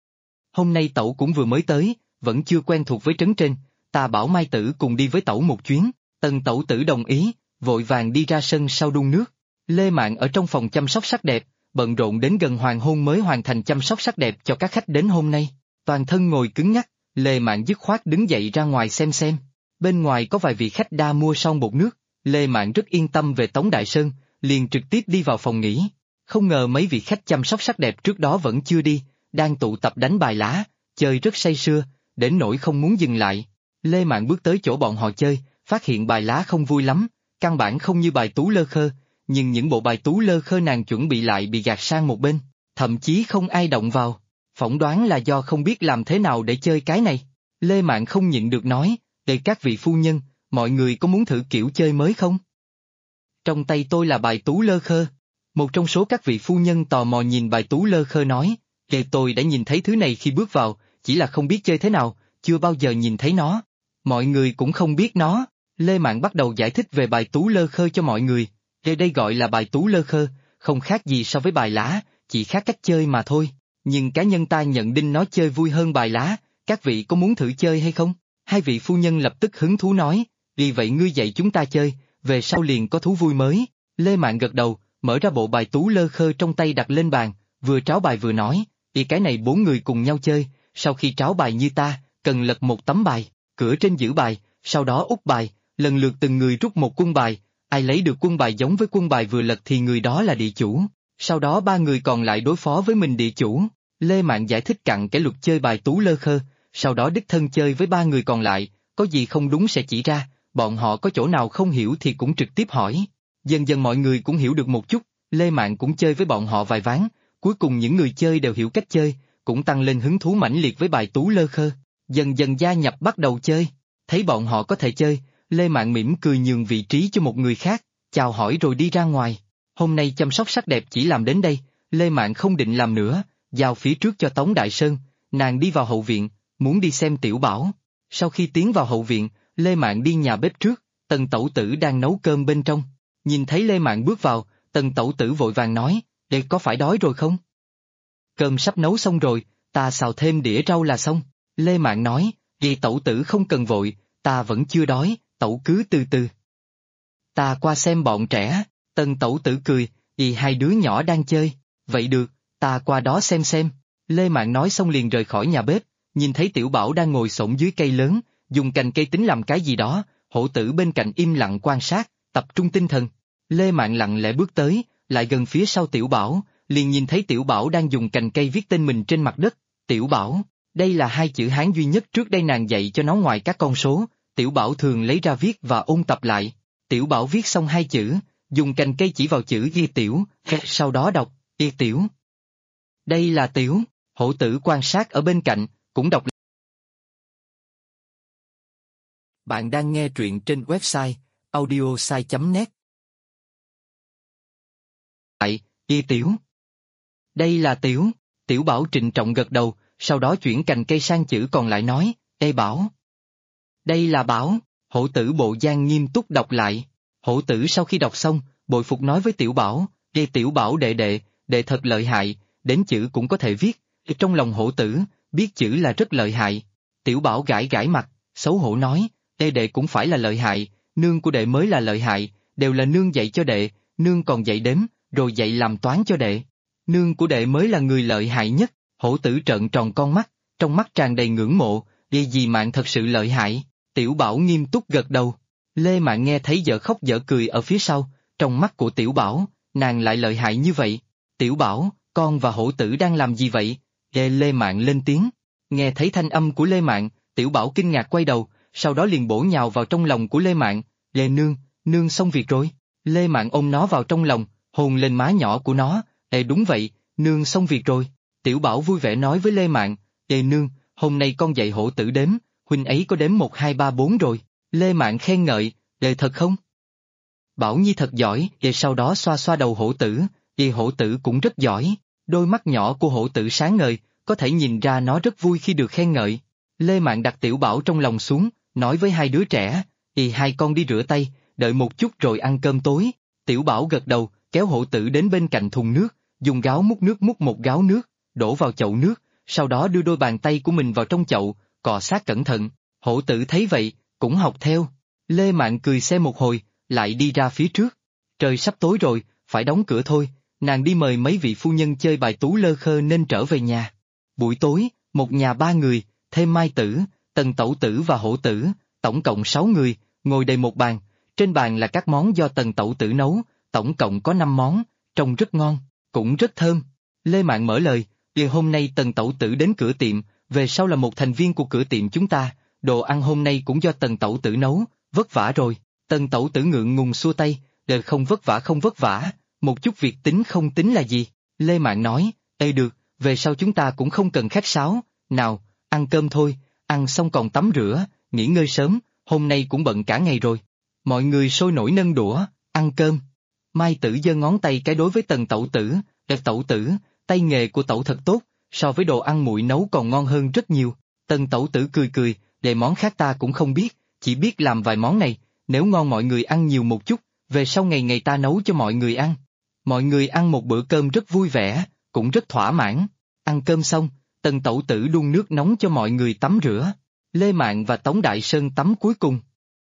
Hôm nay tẩu cũng vừa mới tới, vẫn chưa quen thuộc với trấn trên, ta bảo Mai Tử cùng đi với tẩu một chuyến. Tần tẩu tử đồng ý, vội vàng đi ra sân sau đun nước. Lê Mạn ở trong phòng chăm sóc sắc đẹp, bận rộn đến gần hoàng hôn mới hoàn thành chăm sóc sắc đẹp cho các khách đến hôm nay. Toàn thân ngồi cứng ngắc, Lê Mạn dứt khoát đứng dậy ra ngoài xem. Bên ngoài có vài vị khách đã mua xong bột nước, Lê Mạn rất yên tâm về Tống Đại Sơn, liền trực tiếp đi vào phòng nghỉ. Không ngờ mấy vị khách chăm sóc sắc đẹp trước đó vẫn chưa đi, đang tụ tập đánh bài lá, chơi rất say sưa, đến nỗi không muốn dừng lại. Lê Mạn bước tới chỗ bọn họ chơi, phát hiện bài lá không vui lắm, căn bản không như bài tú lơ khơ, nhưng những bộ bài tú lơ khơ nàng chuẩn bị lại bị gạt sang một bên, thậm chí không ai động vào. Phỏng đoán là do không biết làm thế nào để chơi cái này. Lê Mạn không nhịn được nói, để các vị phu nhân, mọi người có muốn thử kiểu chơi mới không? Trong tay tôi là bài tú lơ khơ. Một trong số các vị phu nhân tò mò nhìn bài tú lơ khơ nói, tôi đã nhìn thấy thứ này khi bước vào, chỉ là không biết chơi thế nào, chưa bao giờ nhìn thấy nó. Mọi người cũng không biết nó. Lê Mạn bắt đầu giải thích về bài tú lơ khơ cho mọi người. Đây gọi là bài tú lơ khơ, không khác gì so với bài lá, chỉ khác cách chơi mà thôi. Nhưng cá nhân ta nhận định nó chơi vui hơn bài lá, các vị có muốn thử chơi hay không? Hai vị phu nhân lập tức hứng thú nói, vì vậy ngươi dạy chúng ta chơi, về sau liền có thú vui mới. Lê Mạn gật đầu, mở ra bộ bài tú lơ khơ trong tay đặt lên bàn, vừa tráo bài vừa nói, cái này 4 người cùng nhau chơi, sau khi tráo bài như ta, cần lật một tấm bài, cửa trên giữ bài, sau đó úp bài, lần lượt từng người rút một quân bài, ai lấy được quân bài giống với quân bài vừa lật thì người đó là địa chủ, sau đó ba người còn lại đối phó với mình địa chủ. Lê Mạn giải thích cặn kẽ luật chơi bài tú lơ khơ, sau đó đích thân chơi với ba người còn lại, có gì không đúng sẽ chỉ ra, bọn họ có chỗ nào không hiểu thì cũng trực tiếp hỏi. Dần dần mọi người cũng hiểu được một chút, Lê Mạn cũng chơi với bọn họ vài ván, cuối cùng những người chơi đều hiểu cách chơi, cũng tăng lên hứng thú mãnh liệt với bài tú lơ khơ, dần dần gia nhập bắt đầu chơi. Thấy bọn họ có thể chơi, Lê Mạn mỉm cười nhường vị trí cho một người khác, chào hỏi rồi đi ra ngoài. Hôm nay chăm sóc sắc đẹp chỉ làm đến đây, Lê Mạn không định làm nữa, giao phía trước cho Tống Đại Sơn, nàng đi vào hậu viện, muốn đi xem Tiểu Bảo. Sau khi tiến vào hậu viện, Lê Mạn đi nhà bếp trước, Tần Tẩu Tử đang nấu cơm bên trong. Nhìn thấy Lê Mạn bước vào, Tần Tẩu Tử vội vàng nói, "Đệ có phải đói rồi không?" "Cơm sắp nấu xong rồi, ta xào thêm đĩa rau là xong." Lê Mạn nói, "Vì Tẩu Tử không cần vội, ta vẫn chưa đói, Tẩu cứ từ từ. Ta qua xem bọn trẻ." Tần Tẩu Tử cười, "Vì hai đứa nhỏ đang chơi, vậy được, ta qua đó xem." Lê Mạn nói xong liền rời khỏi nhà bếp, nhìn thấy Tiểu Bảo đang ngồi xổm dưới cây lớn, dùng cành cây tính làm cái gì đó, Hổ Tử bên cạnh im lặng quan sát, tập trung tinh thần. Lê Mạn lặng lẽ bước tới, lại gần phía sau Tiểu Bảo, liền nhìn thấy Tiểu Bảo đang dùng cành cây viết tên mình trên mặt đất. Tiểu Bảo, đây là hai chữ Hán duy nhất trước đây nàng dạy cho nó ngoài các con số, Tiểu Bảo thường lấy ra viết và ôn tập lại. Tiểu Bảo viết xong hai chữ, dùng cành cây chỉ vào chữ ghi Tiểu, sau đó đọc, Y Tiểu. Đây là Tiểu, Hổ Tử quan sát ở bên cạnh, cũng đọc. Bạn đang nghe truyện trên website audiosai.net. Y Tiểu. Đây là Tiểu, Tiểu Bảo trịnh trọng gật đầu, sau đó chuyển cành cây sang chữ còn lại nói, Ê Bảo. Đây là Bảo, Hổ Tử bộ dáng nghiêm túc đọc lại. Hổ Tử sau khi đọc xong, bội phục nói với Tiểu Bảo, Ê Tiểu Bảo đệ thật lợi hại, đến chữ cũng có thể viết. Trong lòng Hổ Tử, biết chữ là rất lợi hại. Tiểu Bảo gãi gãi mặt, xấu hổ nói, đệ cũng phải là lợi hại, nương của đệ mới là lợi hại, đều là nương dạy cho đệ, nương còn dạy đếm, rồi dạy làm toán cho đệ. Nương của đệ mới là người lợi hại nhất. Hổ Tử trợn tròn con mắt, trong mắt tràn đầy ngưỡng mộ, dì Mạn thật sự lợi hại. Tiểu Bảo nghiêm túc gật đầu. Lê Mạn nghe thấy dở khóc dở cười ở phía sau, trong mắt của Tiểu Bảo, nàng lại lợi hại như vậy. Tiểu Bảo, con và Hổ Tử đang làm gì vậy? Lê Mạn lên tiếng. Nghe thấy thanh âm của Lê Mạn, Tiểu Bảo kinh ngạc quay đầu, sau đó liền bổ nhào vào trong lòng của Lê Mạn. Nương xong việc rồi. Lê Mạn ôm nó vào trong lòng, hôn lên má nhỏ của nó. Đúng vậy, nương xong việc rồi. Tiểu Bảo vui vẻ nói với Lê Mạn, nương, hôm nay con dạy Hổ Tử đếm, huynh ấy có đếm 1 2 3 4 rồi. Lê Mạn khen ngợi, thật không? Bảo Nhi thật giỏi, sau đó xoa xoa đầu Hổ Tử, Hổ Tử cũng rất giỏi. Đôi mắt nhỏ của Hổ Tử sáng ngời, có thể nhìn ra nó rất vui khi được khen ngợi. Lê Mạn đặt Tiểu Bảo trong lòng xuống, nói với hai đứa trẻ, hai con đi rửa tay, đợi một chút rồi ăn cơm tối. Tiểu Bảo gật đầu, kéo Hổ Tử đến bên cạnh thùng nước, dùng gáo múc nước múc một gáo nước, đổ vào chậu nước, sau đó đưa đôi bàn tay của mình vào trong chậu, cọ sát cẩn thận. Hổ Tử thấy vậy, cũng học theo. Lê Mạn cười xe một hồi, lại đi ra phía trước. Trời sắp tối rồi, phải đóng cửa thôi, nàng đi mời mấy vị phu nhân chơi bài tú lơ khơ nên trở về nhà. Buổi tối, một nhà 3 người, thêm Mai Tử, Tần Tẩu Tử và Hổ Tử, tổng cộng 6 người, ngồi đầy một bàn, trên bàn là các món do Tần Tẩu Tử nấu, tổng cộng có 5 món, trông rất ngon, cũng rất thơm. Lê Mạn mở lời, hôm nay Tần Tẩu Tử đến cửa tiệm, về sau là một thành viên của cửa tiệm chúng ta, đồ ăn hôm nay cũng do Tần Tẩu Tử nấu, vất vả rồi. Tần Tẩu Tử ngượng ngùng xua tay, không vất vả, một chút việc tính không tính là gì. Lê Mạn nói, được, về sau chúng ta cũng không cần khách sáo, nào, ăn cơm thôi, ăn xong còn tắm rửa, nghỉ ngơi sớm, hôm nay cũng bận cả ngày rồi. Mọi người sôi nổi nâng đũa, ăn cơm. Mai Tử giơ ngón tay cái đối với Tần Tẩu Tử, Tẩu Tử, tay nghề của Tẩu thật tốt, so với đồ ăn muội nấu còn ngon hơn rất nhiều. Tần Tẩu Tử cười, món khác ta cũng không biết, chỉ biết làm vài món này, nếu ngon mọi người ăn nhiều một chút, về sau ngày ngày ta nấu cho mọi người ăn. Mọi người ăn một bữa cơm rất vui vẻ, cũng rất thỏa mãn. Ăn cơm xong, Tần Tẩu Tử đun nước nóng cho mọi người tắm rửa. Lê Mạn và Tống Đại Sơn tắm cuối cùng.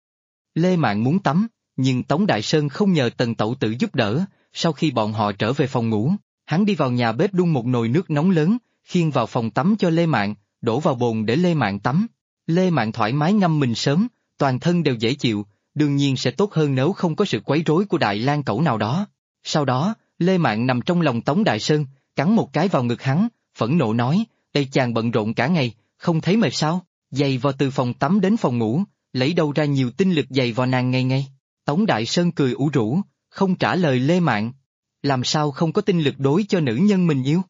Lê Mạn muốn tắm, nhưng Tống Đại Sơn không nhờ Tần Tẩu Tử giúp đỡ, sau khi bọn họ trở về phòng ngủ, hắn đi vào nhà bếp đun một nồi nước nóng lớn, khiêng vào phòng tắm cho Lê Mạn, đổ vào bồn để Lê Mạn tắm. Lê Mạn thoải mái ngâm mình sớm, toàn thân đều dễ chịu, đương nhiên sẽ tốt hơn nếu không có sự quấy rối của Đại Lang Cẩu nào đó. Sau đó, Lê Mạn nằm trong lòng Tống Đại Sơn, cắn một cái vào ngực hắn, phẫn nộ nói, đây chàng bận rộn cả ngày, không thấy mệt sao, giày vò từ phòng tắm đến phòng ngủ, lấy đâu ra nhiều tinh lực giày vò nàng ngày ngày. Tống Đại Sơn cười ủ rũ, không trả lời Lê Mạn. Làm sao không có tinh lực đối cho nữ nhân mình yêu?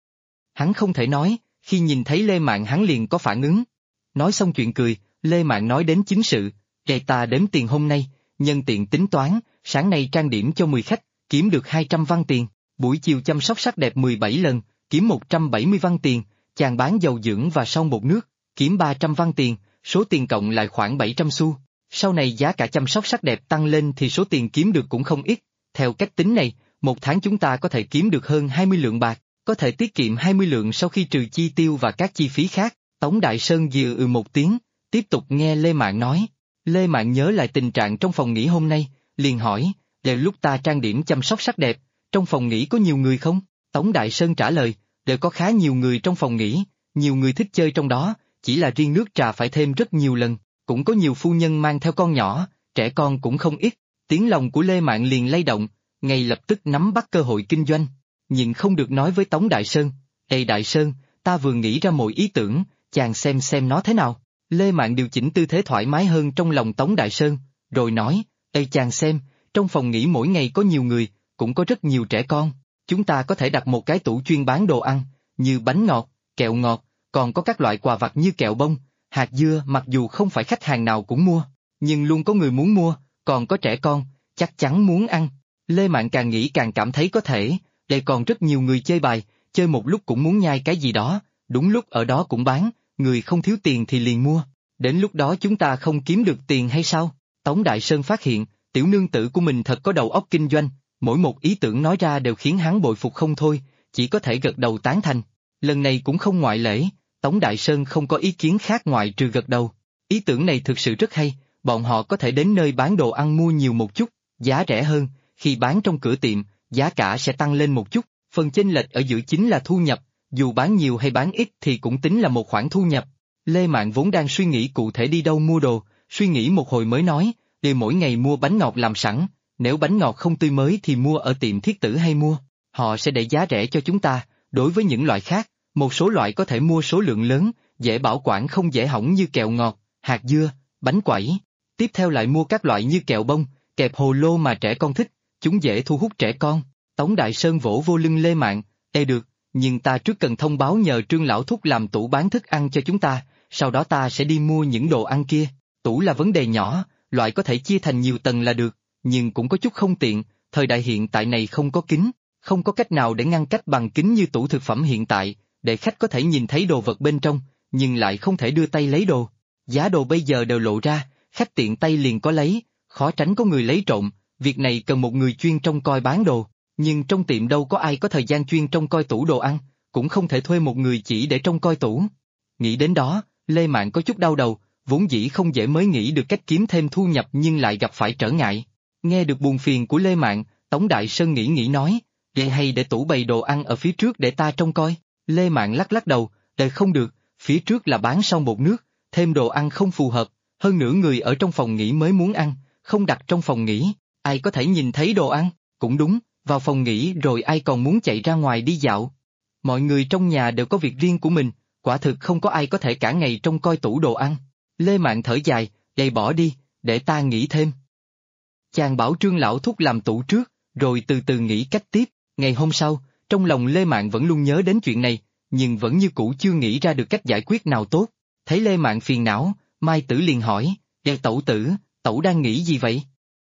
Hắn không thể nói, khi nhìn thấy Lê Mạn hắn liền có phản ứng. Nói xong chuyện cười, Lê Mạn nói đến chính sự, vậy ta đếm tiền hôm nay, nhân tiện tính toán, sáng nay trang điểm cho 10 khách, kiếm được 200 văn tiền, buổi chiều chăm sóc sắc đẹp 17 lần, kiếm 170 văn tiền, chàng bán dầu dưỡng và son bột nước, kiếm 300 văn tiền, số tiền cộng lại khoảng 700 xu. Sau này giá cả chăm sóc sắc đẹp tăng lên thì số tiền kiếm được cũng không ít, theo cách tính này, một tháng chúng ta có thể kiếm được hơn 20 lượng bạc, có thể tiết kiệm 20 lượng sau khi trừ chi tiêu và các chi phí khác. Tống Đại Sơn dừ một tiếng, tiếp tục nghe Lê Mạn nói. Lê Mạn nhớ lại tình trạng trong phòng nghỉ hôm nay, liền hỏi, đều lúc ta trang điểm chăm sóc sắc đẹp, trong phòng nghỉ có nhiều người không? Tống Đại Sơn trả lời, đều có khá nhiều người trong phòng nghỉ, nhiều người thích chơi trong đó, chỉ là riêng nước trà phải thêm rất nhiều lần, cũng có nhiều phu nhân mang theo con nhỏ, trẻ con cũng không ít. Tiếng lòng của Lê Mạn liền lay động, ngay lập tức nắm bắt cơ hội kinh doanh, nhưng không được nói với Tống Đại Sơn. Ê Đại Sơn, ta vừa nghĩ ra một ý tưởng, chàng xem nó thế nào. Lê Mạn điều chỉnh tư thế thoải mái hơn trong lòng Tống Đại Sơn, rồi nói, Ê chàng xem, trong phòng nghỉ mỗi ngày có nhiều người, cũng có rất nhiều trẻ con, chúng ta có thể đặt một cái tủ chuyên bán đồ ăn, như bánh ngọt, kẹo ngọt, còn có các loại quà vặt như kẹo bông, hạt dưa. Mặc dù không phải khách hàng nào cũng mua, nhưng luôn có người muốn mua, còn có trẻ con, chắc chắn muốn ăn. Lê Mạn càng nghĩ càng cảm thấy có thể, đây còn rất nhiều người chơi bài, chơi một lúc cũng muốn nhai cái gì đó, đúng lúc ở đó cũng bán, người không thiếu tiền thì liền mua, đến lúc đó chúng ta không kiếm được tiền hay sao? Tống Đại Sơn phát hiện, tiểu nương tử của mình thật có đầu óc kinh doanh, mỗi một ý tưởng nói ra đều khiến hắn bội phục không thôi, chỉ có thể gật đầu tán thành. Lần này cũng không ngoại lệ, Tống Đại Sơn không có ý kiến khác ngoại trừ gật đầu. Ý tưởng này thực sự rất hay, bọn họ có thể đến nơi bán đồ ăn mua nhiều một chút, giá rẻ hơn, khi bán trong cửa tiệm, giá cả sẽ tăng lên một chút, phần chênh lệch ở giữa chính là thu nhập, dù bán nhiều hay bán ít thì cũng tính là một khoản thu nhập. Lê Mạn vốn đang suy nghĩ cụ thể đi đâu mua đồ, suy nghĩ một hồi mới nói, để mỗi ngày mua bánh ngọt làm sẵn, nếu bánh ngọt không tươi mới thì mua ở tiệm thiết tử hay mua, họ sẽ để giá rẻ cho chúng ta. Đối với những loại khác, một số loại có thể mua số lượng lớn, dễ bảo quản không dễ hỏng như kẹo ngọt, hạt dưa, bánh quẩy. Tiếp theo lại mua các loại như kẹo bông, kẹp hồ lô mà trẻ con thích, chúng dễ thu hút trẻ con. Tống Đại Sơn vỗ vô lưng Lê Mạn, ê được, nhưng ta trước cần thông báo nhờ Trương Lão Thúc làm tủ bán thức ăn cho chúng ta, sau đó ta sẽ đi mua những đồ ăn kia. Tủ là vấn đề nhỏ, loại có thể chia thành nhiều tầng là được, nhưng cũng có chút không tiện, thời đại hiện tại này không có kính, không có cách nào để ngăn cách bằng kính như tủ thực phẩm hiện tại, để khách có thể nhìn thấy đồ vật bên trong, nhưng lại không thể đưa tay lấy đồ. Giá đồ bây giờ đều lộ ra, khách tiện tay liền có lấy, khó tránh có người lấy trộm, việc này cần một người chuyên trông coi bán đồ, nhưng trong tiệm đâu có ai có thời gian chuyên trông coi tủ đồ ăn, cũng không thể thuê một người chỉ để trông coi tủ. Nghĩ đến đó, Lê Mạn có chút đau đầu, vốn dĩ không dễ mới nghĩ được cách kiếm thêm thu nhập nhưng lại gặp phải trở ngại. Nghe được buồn phiền của Lê Mạn, Tống Đại Sơn nghĩ nói, vậy hay để tủ bày đồ ăn ở phía trước để ta trông coi. Lê Mạn lắc đầu, đời không được, phía trước là bán xong bột nước, thêm đồ ăn không phù hợp, hơn nữa người ở trong phòng nghỉ mới muốn ăn, không đặt trong phòng nghỉ, ai có thể nhìn thấy đồ ăn, cũng đúng, vào phòng nghỉ rồi ai còn muốn chạy ra ngoài đi dạo. Mọi người trong nhà đều có việc riêng của mình, quả thực không có ai có thể cả ngày trông coi tủ đồ ăn. Lê Mạn thở dài, vậy bỏ đi, để ta nghĩ thêm. Chàng bảo Trương Lão Thúc làm tủ trước, rồi từ từ nghĩ cách tiếp. Ngày hôm sau, trong lòng Lê Mạn vẫn luôn nhớ đến chuyện này, nhưng vẫn như cũ chưa nghĩ ra được cách giải quyết nào tốt. Thấy Lê Mạn phiền não, Mai Tử liền hỏi, Tẩu tử, Tẩu đang nghĩ gì vậy?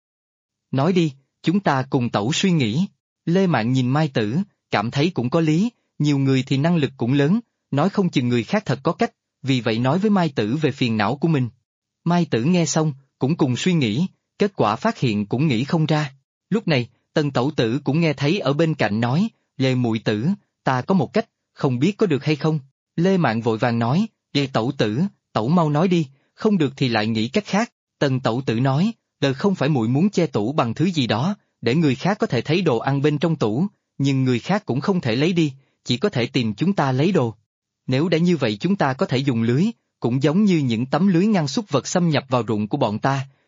Nói đi, chúng ta cùng Tẩu suy nghĩ. Lê Mạn nhìn Mai Tử, cảm thấy cũng có lý, nhiều người thì năng lực cũng lớn, nói không chừng người khác thật có cách, vì vậy nói với Mai Tử về phiền não của mình. Mai Tử nghe xong, cũng cùng suy nghĩ, kết quả phát hiện cũng nghĩ không ra. Lúc này, Tần Tẩu Tử cũng nghe thấy ở bên cạnh nói, Lê Muội Tử, ta có một cách, không biết có được hay không? Lê Mạn vội vàng nói, Lê Tẩu Tử, Tẩu mau nói đi, không được thì lại nghĩ cách khác. Tần Tẩu Tử nói, đời không phải muội muốn che tủ bằng thứ gì đó, để người khác có thể thấy đồ ăn bên trong tủ, nhưng người khác cũng không thể lấy đi, chỉ có thể tìm chúng ta lấy đồ. Nếu đã như vậy chúng ta có thể dùng lưới, cũng giống như những tấm lưới ngăn súc vật xâm nhập vào ruộng của bọn ta,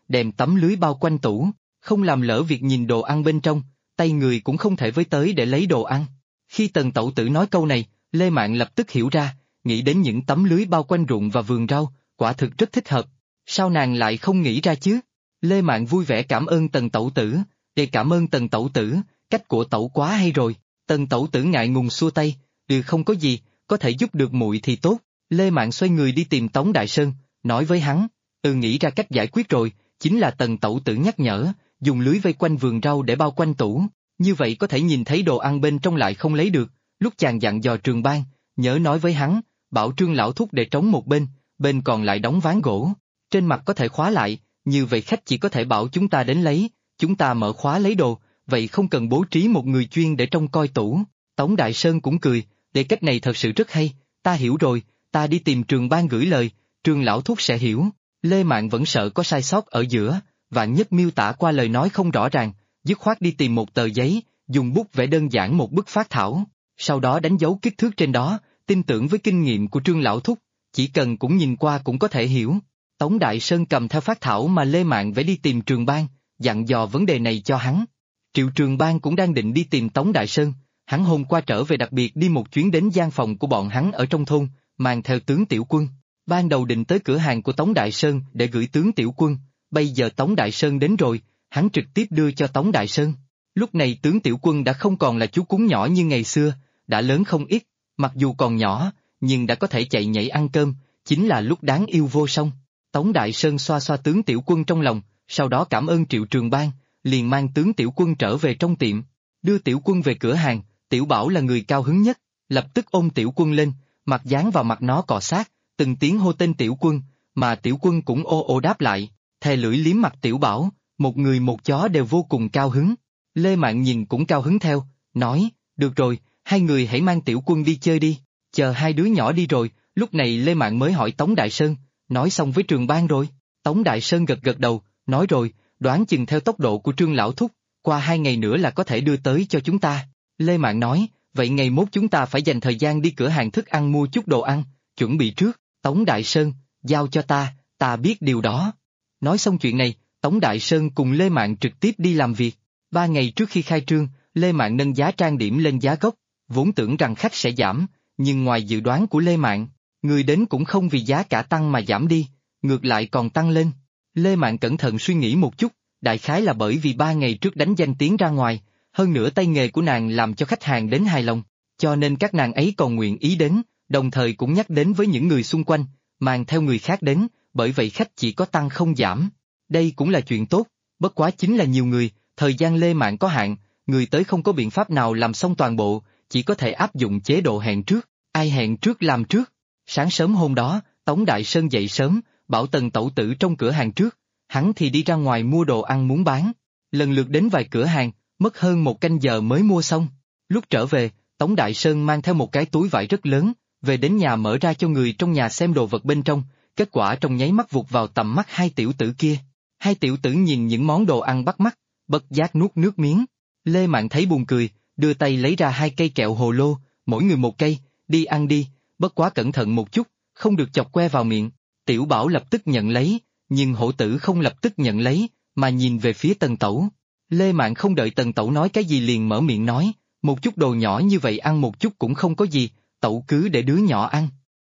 đem tấm lưới bao quanh tủ, không làm lỡ việc nhìn đồ ăn bên trong, tay người cũng không thể với tới để lấy đồ ăn. Khi Tần Tẩu Tử nói câu này, Lê Mạn lập tức hiểu ra, nghĩ đến những tấm lưới bao quanh ruộng và vườn rau, quả thực rất thích hợp. Sao nàng lại không nghĩ ra chứ? Lê Mạn vui vẻ cảm ơn Tần Tẩu Tử, để cảm ơn Tần Tẩu Tử, cách của Tẩu quá hay rồi. Tần Tẩu Tử ngại ngùng xua tay, không có gì, có thể giúp được muội thì tốt. Lê Mạn xoay người đi tìm Tống Đại Sơn, nói với hắn, nghĩ ra cách giải quyết rồi, chính là Tần Tẩu Tử nhắc nhở, dùng lưới vây quanh vườn rau để bao quanh tủ, như vậy có thể nhìn thấy đồ ăn bên trong lại không lấy được. Lúc chàng dặn dò Trường Ban, nhớ nói với hắn, bảo Trương lão thúc để trống một bên còn lại đóng ván gỗ, trên mặt có thể khóa lại, như vậy khách chỉ có thể bảo chúng ta đến lấy, chúng ta mở khóa lấy đồ, vậy không cần bố trí một người chuyên để trông coi tủ. Tống Đại Sơn cũng cười, để cách này thật sự rất hay, ta hiểu rồi, ta đi tìm Trường Ban gửi lời, Trương lão thúc sẽ hiểu. Lê Mạn vẫn sợ có sai sót ở giữa, vạn nhất miêu tả qua lời nói không rõ ràng, dứt khoát đi tìm một tờ giấy, dùng bút vẽ đơn giản một bức phác thảo, sau đó đánh dấu kích thước trên đó, tin tưởng với kinh nghiệm của Trương lão thúc, chỉ cần cũng nhìn qua cũng có thể hiểu. Tống Đại Sơn cầm theo phác thảo mà Lê Mạn vẽ đi tìm Trường Ban, dặn dò vấn đề này cho hắn. Triệu Trường Ban cũng đang định đi tìm Tống Đại Sơn, hắn hôm qua trở về đặc biệt đi một chuyến đến gian phòng của bọn hắn ở trong thôn, mang theo tướng Tiểu Quân. Ban đầu định tới cửa hàng của Tống Đại Sơn để gửi tướng Tiểu Quân, bây giờ Tống Đại Sơn đến rồi, hắn trực tiếp đưa cho Tống Đại Sơn. Lúc này tướng Tiểu Quân đã không còn là chú cún nhỏ như ngày xưa, đã lớn không ít, mặc dù còn nhỏ, nhưng đã có thể chạy nhảy ăn cơm, chính là lúc đáng yêu vô song. Tống Đại Sơn xoa xoa tướng Tiểu Quân trong lòng, sau đó cảm ơn Triệu Trường Ban, liền mang tướng Tiểu Quân trở về trong tiệm, đưa Tiểu Quân về cửa hàng. Tiểu Bảo là người cao hứng nhất, lập tức ôm Tiểu Quân lên, mặt dán vào mặt nó cọ sát, từng tiếng hô tên Tiểu Quân, mà Tiểu Quân cũng ô ô đáp lại, thè lưỡi liếm mặt Tiểu Bảo, một người một chó đều vô cùng cao hứng. Lê Mạn nhìn cũng cao hứng theo, nói, được rồi, hai người hãy mang Tiểu Quân đi chơi đi, chờ hai đứa nhỏ đi rồi, lúc này Lê Mạn mới hỏi Tống Đại Sơn, nói xong với Trường Ban rồi. Tống Đại Sơn gật gật đầu, nói rồi, đoán chừng theo tốc độ của Trương lão thúc, qua 2 ngày nữa là có thể đưa tới cho chúng ta. Lê Mạn nói, vậy ngày mốt chúng ta phải dành thời gian đi cửa hàng thức ăn mua chút đồ ăn, chuẩn bị trước. Tống Đại Sơn, giao cho ta biết điều đó. Nói xong chuyện này, Tống Đại Sơn cùng Lê Mạn trực tiếp đi làm việc. 3 ngày trước khi khai trương, Lê Mạn nâng giá trang điểm lên giá gốc, vốn tưởng rằng khách sẽ giảm, nhưng ngoài dự đoán của Lê Mạn, người đến cũng không vì giá cả tăng mà giảm đi, ngược lại còn tăng lên. Lê Mạn cẩn thận suy nghĩ một chút, đại khái là bởi vì 3 ngày trước đánh danh tiếng ra ngoài, hơn nữa tay nghề của nàng làm cho khách hàng đến hài lòng, cho nên các nàng ấy còn nguyện ý đến, đồng thời cũng nhắc đến với những người xung quanh, mang theo người khác đến, bởi vậy khách chỉ có tăng không giảm. Đây cũng là chuyện tốt, bất quá chính là nhiều người, thời gian Lê Mạn có hạn, người tới không có biện pháp nào làm xong toàn bộ, chỉ có thể áp dụng chế độ hẹn trước, ai hẹn trước làm trước. Sáng sớm hôm đó, Tống Đại Sơn dậy sớm, bảo Tần Tẩu Tử trong cửa hàng trước, hắn thì đi ra ngoài mua đồ ăn muốn bán. Lần lượt đến vài cửa hàng, mất hơn 1 canh giờ mới mua xong. Lúc trở về, Tống Đại Sơn mang theo một cái túi vải rất lớn, về đến nhà mở ra cho người trong nhà xem đồ vật bên trong, kết quả trong nháy mắt vụt vào tầm mắt hai tiểu tử kia. Hai tiểu tử nhìn những món đồ ăn bắt mắt, bất giác nuốt nước miếng. Lê Mạn thấy buồn cười, đưa tay lấy ra 2 cây kẹo hồ lô, mỗi người 1 cây, đi ăn đi, bất quá cẩn thận một chút, không được chọc que vào miệng. Tiểu Bảo lập tức nhận lấy, nhưng hổ tử không lập tức nhận lấy, mà nhìn về phía Tần Tẩu. Lê Mạn không đợi Tần Tẩu nói cái gì liền mở miệng nói, một chút đồ nhỏ như vậy ăn một chút cũng không có gì, Tẩu cứ để đứa nhỏ ăn.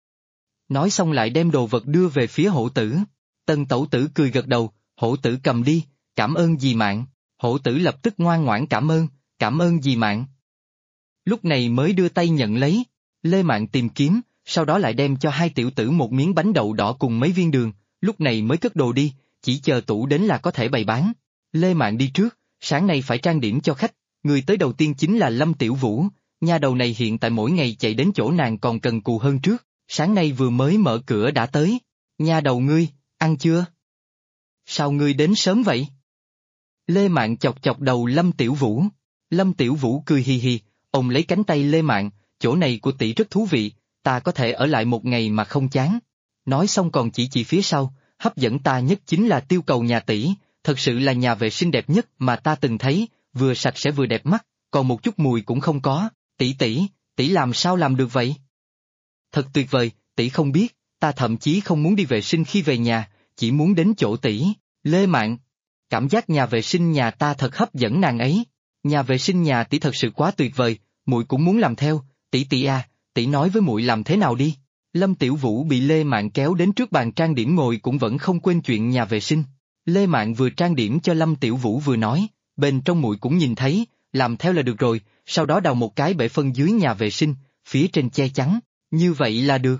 Nói xong lại đem đồ vật đưa về phía hổ tử. Tần Tẩu Tử cười gật đầu, hổ tử cầm đi, cảm ơn dì Mạn. Hổ tử lập tức ngoan ngoãn cảm ơn dì Mạn. Lúc này mới đưa tay nhận lấy, Lê Mạn tìm kiếm, sau đó lại đem cho hai tiểu tử một miếng bánh đậu đỏ cùng mấy viên đường, lúc này mới cất đồ đi, chỉ chờ tủ đến là có thể bày bán. Lê Mạn đi trước, sáng nay phải trang điểm cho khách, người tới đầu tiên chính là Lâm Tiểu Vũ, nha đầu này hiện tại mỗi ngày chạy đến chỗ nàng còn cần cù hơn trước, sáng nay vừa mới mở cửa đã tới. Nha đầu ngươi, ăn chưa? Sao ngươi đến sớm vậy? Lê Mạn chọc chọc đầu Lâm Tiểu Vũ. Lâm Tiểu Vũ cười hì hì, ôm lấy cánh tay Lê Mạn, chỗ này của tỷ rất thú vị, ta có thể ở lại 1 ngày mà không chán. Nói xong còn chỉ phía sau, hấp dẫn ta nhất chính là tiêu cầu nhà tỷ, thật sự là nhà vệ sinh đẹp nhất mà ta từng thấy, vừa sạch sẽ vừa đẹp mắt, còn một chút mùi cũng không có. Tỷ làm sao làm được vậy? Thật tuyệt vời, tỷ không biết, ta thậm chí không muốn đi vệ sinh khi về nhà, chỉ muốn đến chỗ tỷ. Lê Mạn. Cảm giác nhà vệ sinh nhà ta thật hấp dẫn nàng ấy. Nhà vệ sinh nhà tỷ thật sự quá tuyệt vời, muội cũng muốn làm theo, tỷ à, tỷ nói với muội làm thế nào đi. Lâm Tiểu Vũ bị Lê Mạn kéo đến trước bàn trang điểm ngồi cũng vẫn không quên chuyện nhà vệ sinh. Lê Mạn vừa trang điểm cho Lâm Tiểu Vũ vừa nói, bên trong muội cũng nhìn thấy, làm theo là được rồi, sau đó đào một cái bể phân dưới nhà vệ sinh, phía trên che chắn, như vậy là được.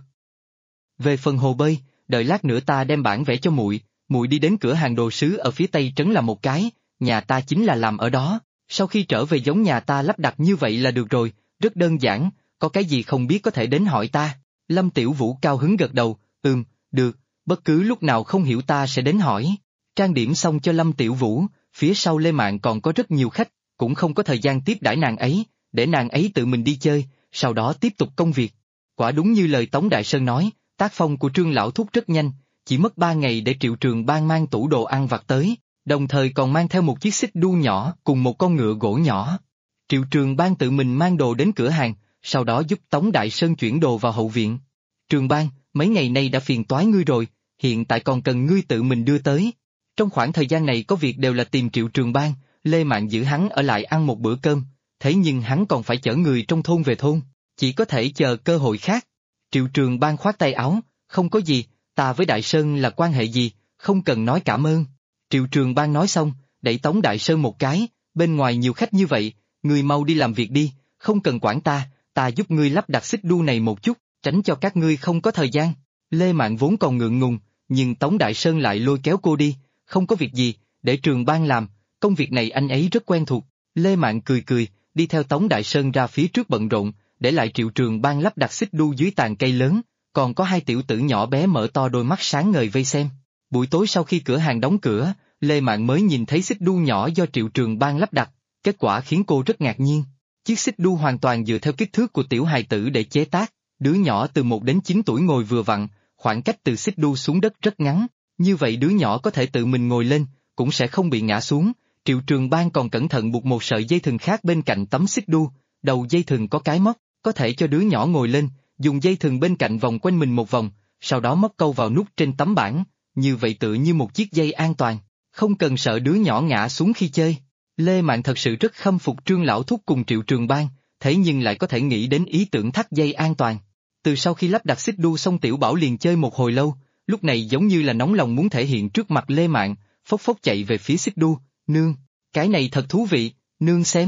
Về phần hồ bơi, đợi lát nữa ta đem bản vẽ cho muội, muội đi đến cửa hàng đồ sứ ở phía tây trấn làm một cái, nhà ta chính là làm ở đó, sau khi trở về giống nhà ta lắp đặt như vậy là được rồi, rất đơn giản, có cái gì không biết có thể đến hỏi ta. Lâm Tiểu Vũ cao hứng gật đầu, được, bất cứ lúc nào không hiểu ta sẽ đến hỏi. Trang điểm xong cho Lâm Tiểu Vũ, phía sau Lê Mạn còn có rất nhiều khách, cũng không có thời gian tiếp đãi nàng ấy, để nàng ấy tự mình đi chơi, sau đó tiếp tục công việc. Quả đúng như lời Tống Đại Sơn nói, tác phong của Trương Lão Thúc rất nhanh, chỉ mất 3 ngày để Triệu Trường Bang mang tủ đồ ăn vặt tới, đồng thời còn mang theo một chiếc xích đu nhỏ cùng một con ngựa gỗ nhỏ. Triệu Trường Bang tự mình mang đồ đến cửa hàng, sau đó giúp Tống Đại Sơn chuyển đồ vào hậu viện. Trường Bang, mấy ngày nay đã phiền toái ngươi rồi, hiện tại còn cần ngươi tự mình đưa tới. Trong khoảng thời gian này có việc đều là tìm Triệu Trường Bang, Lê Mạn giữ hắn ở lại ăn một bữa cơm, thế nhưng hắn còn phải chở người trong thôn về thôn, chỉ có thể chờ cơ hội khác. Triệu Trường Bang khoát tay áo, không có gì, ta với Đại Sơn là quan hệ gì, không cần nói cảm ơn. Triệu Trường Bang nói xong, đẩy Tống Đại Sơn một cái, bên ngoài nhiều khách như vậy, ngươi mau đi làm việc đi, không cần quản ta giúp ngươi lắp đặt xích đu này một chút, tránh cho các ngươi không có thời gian. Lê Mạn vốn còn ngượng ngùng, nhưng Tống Đại Sơn lại lôi kéo cô đi, không có việc gì, để Trường Bang làm, công việc này anh ấy rất quen thuộc. Lê Mạn cười, đi theo Tống Đại Sơn ra phía trước bận rộn, để lại Triệu Trường Bang lắp đặt xích đu dưới tàn cây lớn, còn có hai tiểu tử nhỏ bé mở to đôi mắt sáng ngời vây xem. Buổi tối sau khi cửa hàng đóng cửa, Lê Mạn mới nhìn thấy xích đu nhỏ do Triệu Trường Bang lắp đặt, kết quả khiến cô rất ngạc nhiên. Chiếc xích đu hoàn toàn dựa theo kích thước của tiểu hài tử để chế tác, đứa nhỏ từ 1 đến 9 tuổi ngồi vừa vặn, khoảng cách từ xích đu xuống đất rất ngắn, như vậy đứa nhỏ có thể tự mình ngồi lên, cũng sẽ không bị ngã xuống. Triệu Trường Bang còn cẩn thận buộc một sợi dây thừng khác bên cạnh tấm xích đu, đầu dây thừng có cái móc, có thể cho đứa nhỏ ngồi lên, dùng dây thừng bên cạnh vòng quanh mình một vòng, sau đó móc câu vào nút trên tấm bảng, như vậy tựa như một chiếc dây an toàn, không cần sợ đứa nhỏ ngã xuống khi chơi. Lê Mạn thật sự rất khâm phục Trương Lão Thúc cùng Triệu Trường Bang, thế nhưng lại có thể nghĩ đến ý tưởng thắt dây an toàn. Từ sau khi lắp đặt xích đu xong Tiểu Bảo liền chơi một hồi lâu, lúc này giống như là nóng lòng muốn thể hiện trước mặt Lê Mạn, phốc phốc chạy về phía xích đu, nương, cái này thật thú vị, nương xem.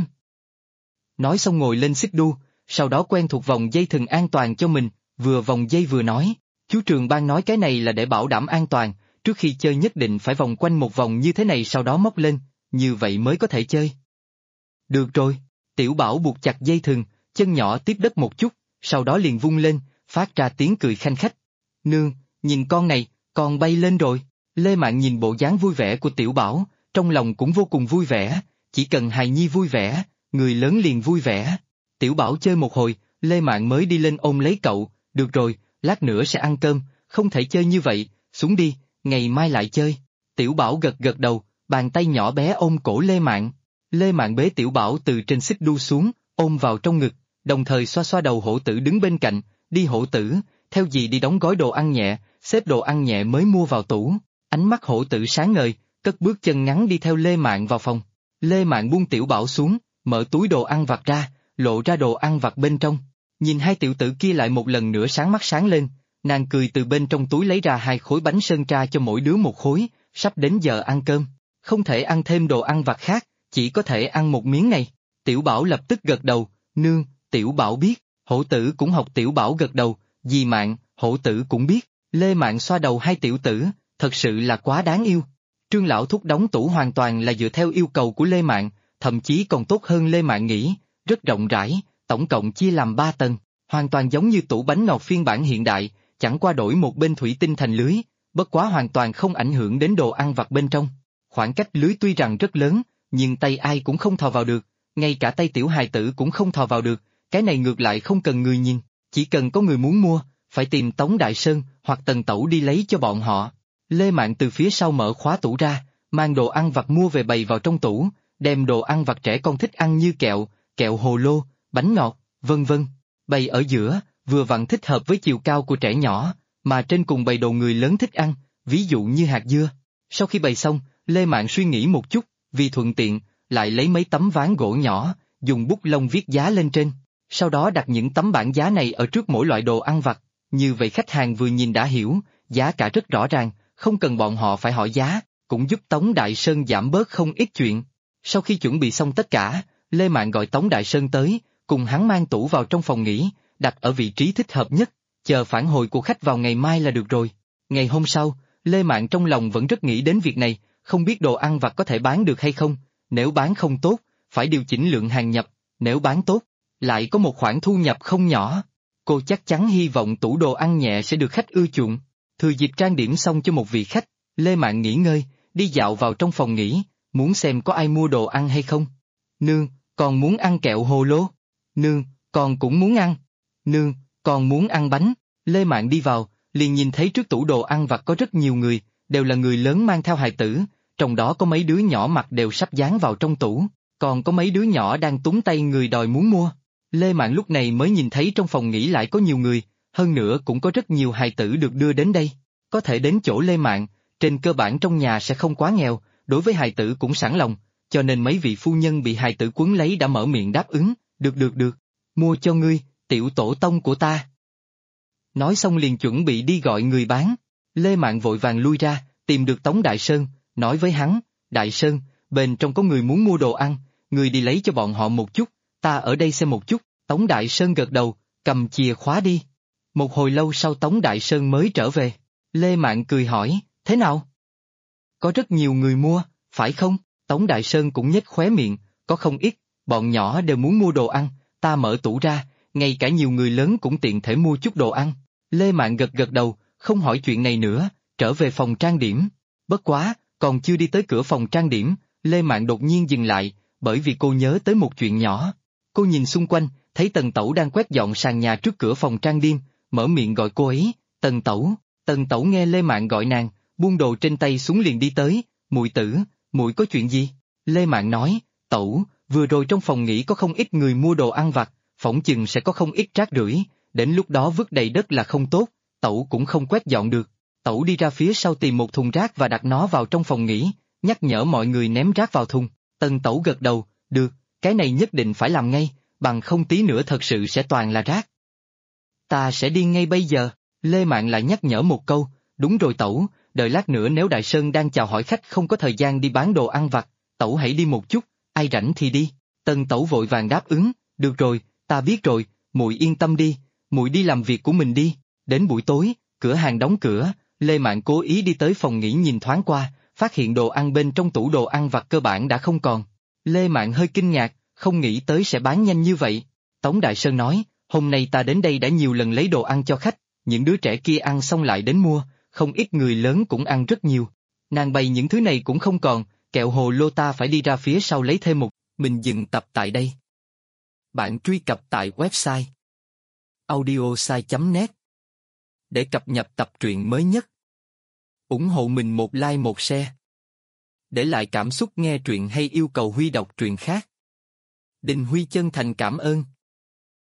Nói xong ngồi lên xích đu, sau đó quen thuộc vòng dây thừng an toàn cho mình, vừa vòng dây vừa nói, chú Trường Bang nói cái này là để bảo đảm an toàn, trước khi chơi nhất định phải vòng quanh một vòng như thế này sau đó móc lên, như vậy mới có thể chơi. Được rồi, Tiểu Bảo buộc chặt dây thừng, chân nhỏ tiếp đất một chút, sau đó liền vung lên, phát ra tiếng cười khanh khách. Nương, nhìn con này, con bay lên rồi. Lê Mạn nhìn bộ dáng vui vẻ của Tiểu Bảo, trong lòng cũng vô cùng vui vẻ, chỉ cần hài nhi vui vẻ, người lớn liền vui vẻ. Tiểu Bảo chơi một hồi, Lê Mạn mới đi lên ôm lấy cậu, được rồi, lát nữa sẽ ăn cơm, không thể chơi như vậy, xuống đi, ngày mai lại chơi. Tiểu Bảo gật gật đầu, bàn tay nhỏ bé ôm cổ Lê Mạn. Lê Mạn bế Tiểu Bảo từ trên xích đu xuống, ôm vào trong ngực, đồng thời xoa xoa đầu Hổ Tử đứng bên cạnh, đi Hổ Tử, theo dì đi đóng gói đồ ăn nhẹ, xếp đồ ăn nhẹ mới mua vào tủ. Ánh mắt Hổ Tử sáng ngời, cất bước chân ngắn đi theo Lê Mạn vào phòng. Lê Mạn buông Tiểu Bảo xuống, mở túi đồ ăn vặt ra, lộ ra đồ ăn vặt bên trong. Nhìn hai tiểu tử kia lại một lần nữa sáng mắt sáng lên, nàng cười từ bên trong túi lấy ra 2 khối bánh sơn tra cho mỗi đứa một khối, sắp đến giờ ăn cơm, không thể ăn thêm đồ ăn vặt khác, chỉ có thể ăn một miếng này. Tiểu Bảo lập tức gật đầu, nương, Tiểu Bảo biết, Hổ Tử cũng học Tiểu Bảo gật đầu, dì Mạn, Hổ Tử cũng biết. Lê Mạn xoa đầu hai tiểu tử, thật sự là quá đáng yêu. Trương Lão Thúc đóng tủ hoàn toàn là dựa theo yêu cầu của Lê Mạn, thậm chí còn tốt hơn Lê Mạn nghĩ, rất rộng rãi, tổng cộng chia làm 3 tầng, hoàn toàn giống như tủ bánh ngọt phiên bản hiện đại, chẳng qua đổi một bên thủy tinh thành lưới, bất quá hoàn toàn không ảnh hưởng đến đồ ăn vặt bên trong. Khoảng cách lưới tuy rằng rất lớn, nhưng tay ai cũng không thò vào được, ngay cả tay tiểu hài tử cũng không thò vào được, cái này ngược lại không cần người nhìn, chỉ cần có người muốn mua, phải tìm Tống Đại Sơn hoặc Tần Tẩu đi lấy cho bọn họ. Lê Mạn từ phía sau mở khóa tủ ra, mang đồ ăn vặt mua về bày vào trong tủ, đem đồ ăn vặt trẻ con thích ăn như kẹo, kẹo hồ lô, bánh ngọt, vân vân, bày ở giữa, vừa vặn thích hợp với chiều cao của trẻ nhỏ, mà trên cùng bày đồ người lớn thích ăn, ví dụ như hạt dưa. Sau khi bày xong, Lê Mạn suy nghĩ một chút, vì thuận tiện, lại lấy mấy tấm ván gỗ nhỏ, dùng bút lông viết giá lên trên. Sau đó đặt những tấm bảng giá này ở trước mỗi loại đồ ăn vặt, như vậy khách hàng vừa nhìn đã hiểu, giá cả rất rõ ràng, không cần bọn họ phải hỏi giá, cũng giúp Tống Đại Sơn giảm bớt không ít chuyện. Sau khi chuẩn bị xong tất cả, Lê Mạn gọi Tống Đại Sơn tới, cùng hắn mang tủ vào trong phòng nghỉ, đặt ở vị trí thích hợp nhất, chờ phản hồi của khách vào ngày mai là được rồi. Ngày hôm sau, Lê Mạn trong lòng vẫn rất nghĩ đến việc này, không biết đồ ăn vặt có thể bán được hay không, nếu bán không tốt, phải điều chỉnh lượng hàng nhập, nếu bán tốt, lại có một khoản thu nhập không nhỏ. Cô chắc chắn hy vọng tủ đồ ăn nhẹ sẽ được khách ưa chuộng. Thừa dịp trang điểm xong cho một vị khách, Lê Mạn nghỉ ngơi, đi dạo vào trong phòng nghỉ, muốn xem có ai mua đồ ăn hay không. Nương, con muốn ăn kẹo hồ lô. Nương, con cũng muốn ăn. Nương, con muốn ăn bánh. Lê Mạn đi vào, liền nhìn thấy trước tủ đồ ăn vặt có rất nhiều người, đều là người lớn mang theo hài tử, trong đó có mấy đứa nhỏ mặt đều sắp dán vào trong tủ, còn có mấy đứa nhỏ đang túm tay người đòi muốn mua. Lê Mạn lúc này mới nhìn thấy trong phòng nghỉ lại có nhiều người, hơn nữa cũng có rất nhiều hài tử được đưa đến đây. Có thể đến chỗ Lê Mạn, trên cơ bản trong nhà sẽ không quá nghèo, đối với hài tử cũng sẵn lòng, cho nên mấy vị phu nhân bị hài tử quấn lấy đã mở miệng đáp ứng, được, mua cho ngươi, tiểu tổ tông của ta. Nói xong liền chuẩn bị đi gọi người bán, Lê Mạn vội vàng lui ra, tìm được Tống Đại Sơn, nói với hắn, Đại Sơn, bên trong có người muốn mua đồ ăn, người đi lấy cho bọn họ một chút, ta ở đây xem một chút. Tống Đại Sơn gật đầu, cầm chìa khóa đi. Một hồi lâu sau Tống Đại Sơn mới trở về, Lê Mạn cười hỏi, thế nào? Có rất nhiều người mua, phải không? Tống Đại Sơn cũng nhếch khóe miệng, có không ít, bọn nhỏ đều muốn mua đồ ăn, ta mở tủ ra, ngay cả nhiều người lớn cũng tiện thể mua chút đồ ăn. Lê Mạn gật đầu, không hỏi chuyện này nữa, trở về phòng trang điểm. Bất quá, còn chưa đi tới cửa phòng trang điểm, Lê Mạn đột nhiên dừng lại, bởi vì cô nhớ tới một chuyện nhỏ. Cô nhìn xung quanh, thấy Tần Tẩu đang quét dọn sàn nhà trước cửa phòng trang điểm, mở miệng gọi cô ấy, Tần Tẩu. Tần Tẩu nghe Lê Mạn gọi nàng, buông đồ trên tay xuống liền đi tới, muội tử, muội có chuyện gì? Lê Mạn nói, Tẩu, vừa rồi trong phòng nghỉ có không ít người mua đồ ăn vặt, phỏng chừng sẽ có không ít rác rưởi, đến lúc đó vứt đầy đất là không tốt, Tẩu cũng không quét dọn được. Tẩu đi ra phía sau tìm một thùng rác và đặt nó vào trong phòng nghỉ, nhắc nhở mọi người ném rác vào thùng. Tần Tẩu gật đầu, được, cái này nhất định phải làm ngay, bằng không tí nữa thật sự sẽ toàn là rác. Ta sẽ đi ngay bây giờ. Lê Mạn lại nhắc nhở một câu, đúng rồi Tẩu, đợi lát nữa nếu Đại Sơn đang chào hỏi khách không có thời gian đi bán đồ ăn vặt, Tẩu hãy đi một chút, ai rảnh thì đi. Tần Tẩu vội vàng đáp ứng, được rồi, ta biết rồi, muội yên tâm đi, muội đi làm việc của mình đi. Đến buổi tối, cửa hàng đóng cửa, Lê Mạn cố ý đi tới phòng nghỉ nhìn thoáng qua, phát hiện đồ ăn bên trong tủ đồ ăn vặt cơ bản đã không còn. Lê Mạn hơi kinh ngạc, không nghĩ tới sẽ bán nhanh như vậy. Tống Đại Sơn nói, hôm nay ta đến đây đã nhiều lần lấy đồ ăn cho khách, những đứa trẻ kia ăn xong lại đến mua, không ít người lớn cũng ăn rất nhiều. Nàng bày những thứ này cũng không còn, kẹo hồ lô ta phải đi ra phía sau lấy thêm một. Mình dừng tập tại đây. Bạn truy cập tại website audiosai.net để cập nhật tập truyện mới nhất. Ủng hộ mình một like một share. Để lại cảm xúc nghe truyện hay yêu cầu Huy đọc truyện khác. Đình Huy chân thành cảm ơn.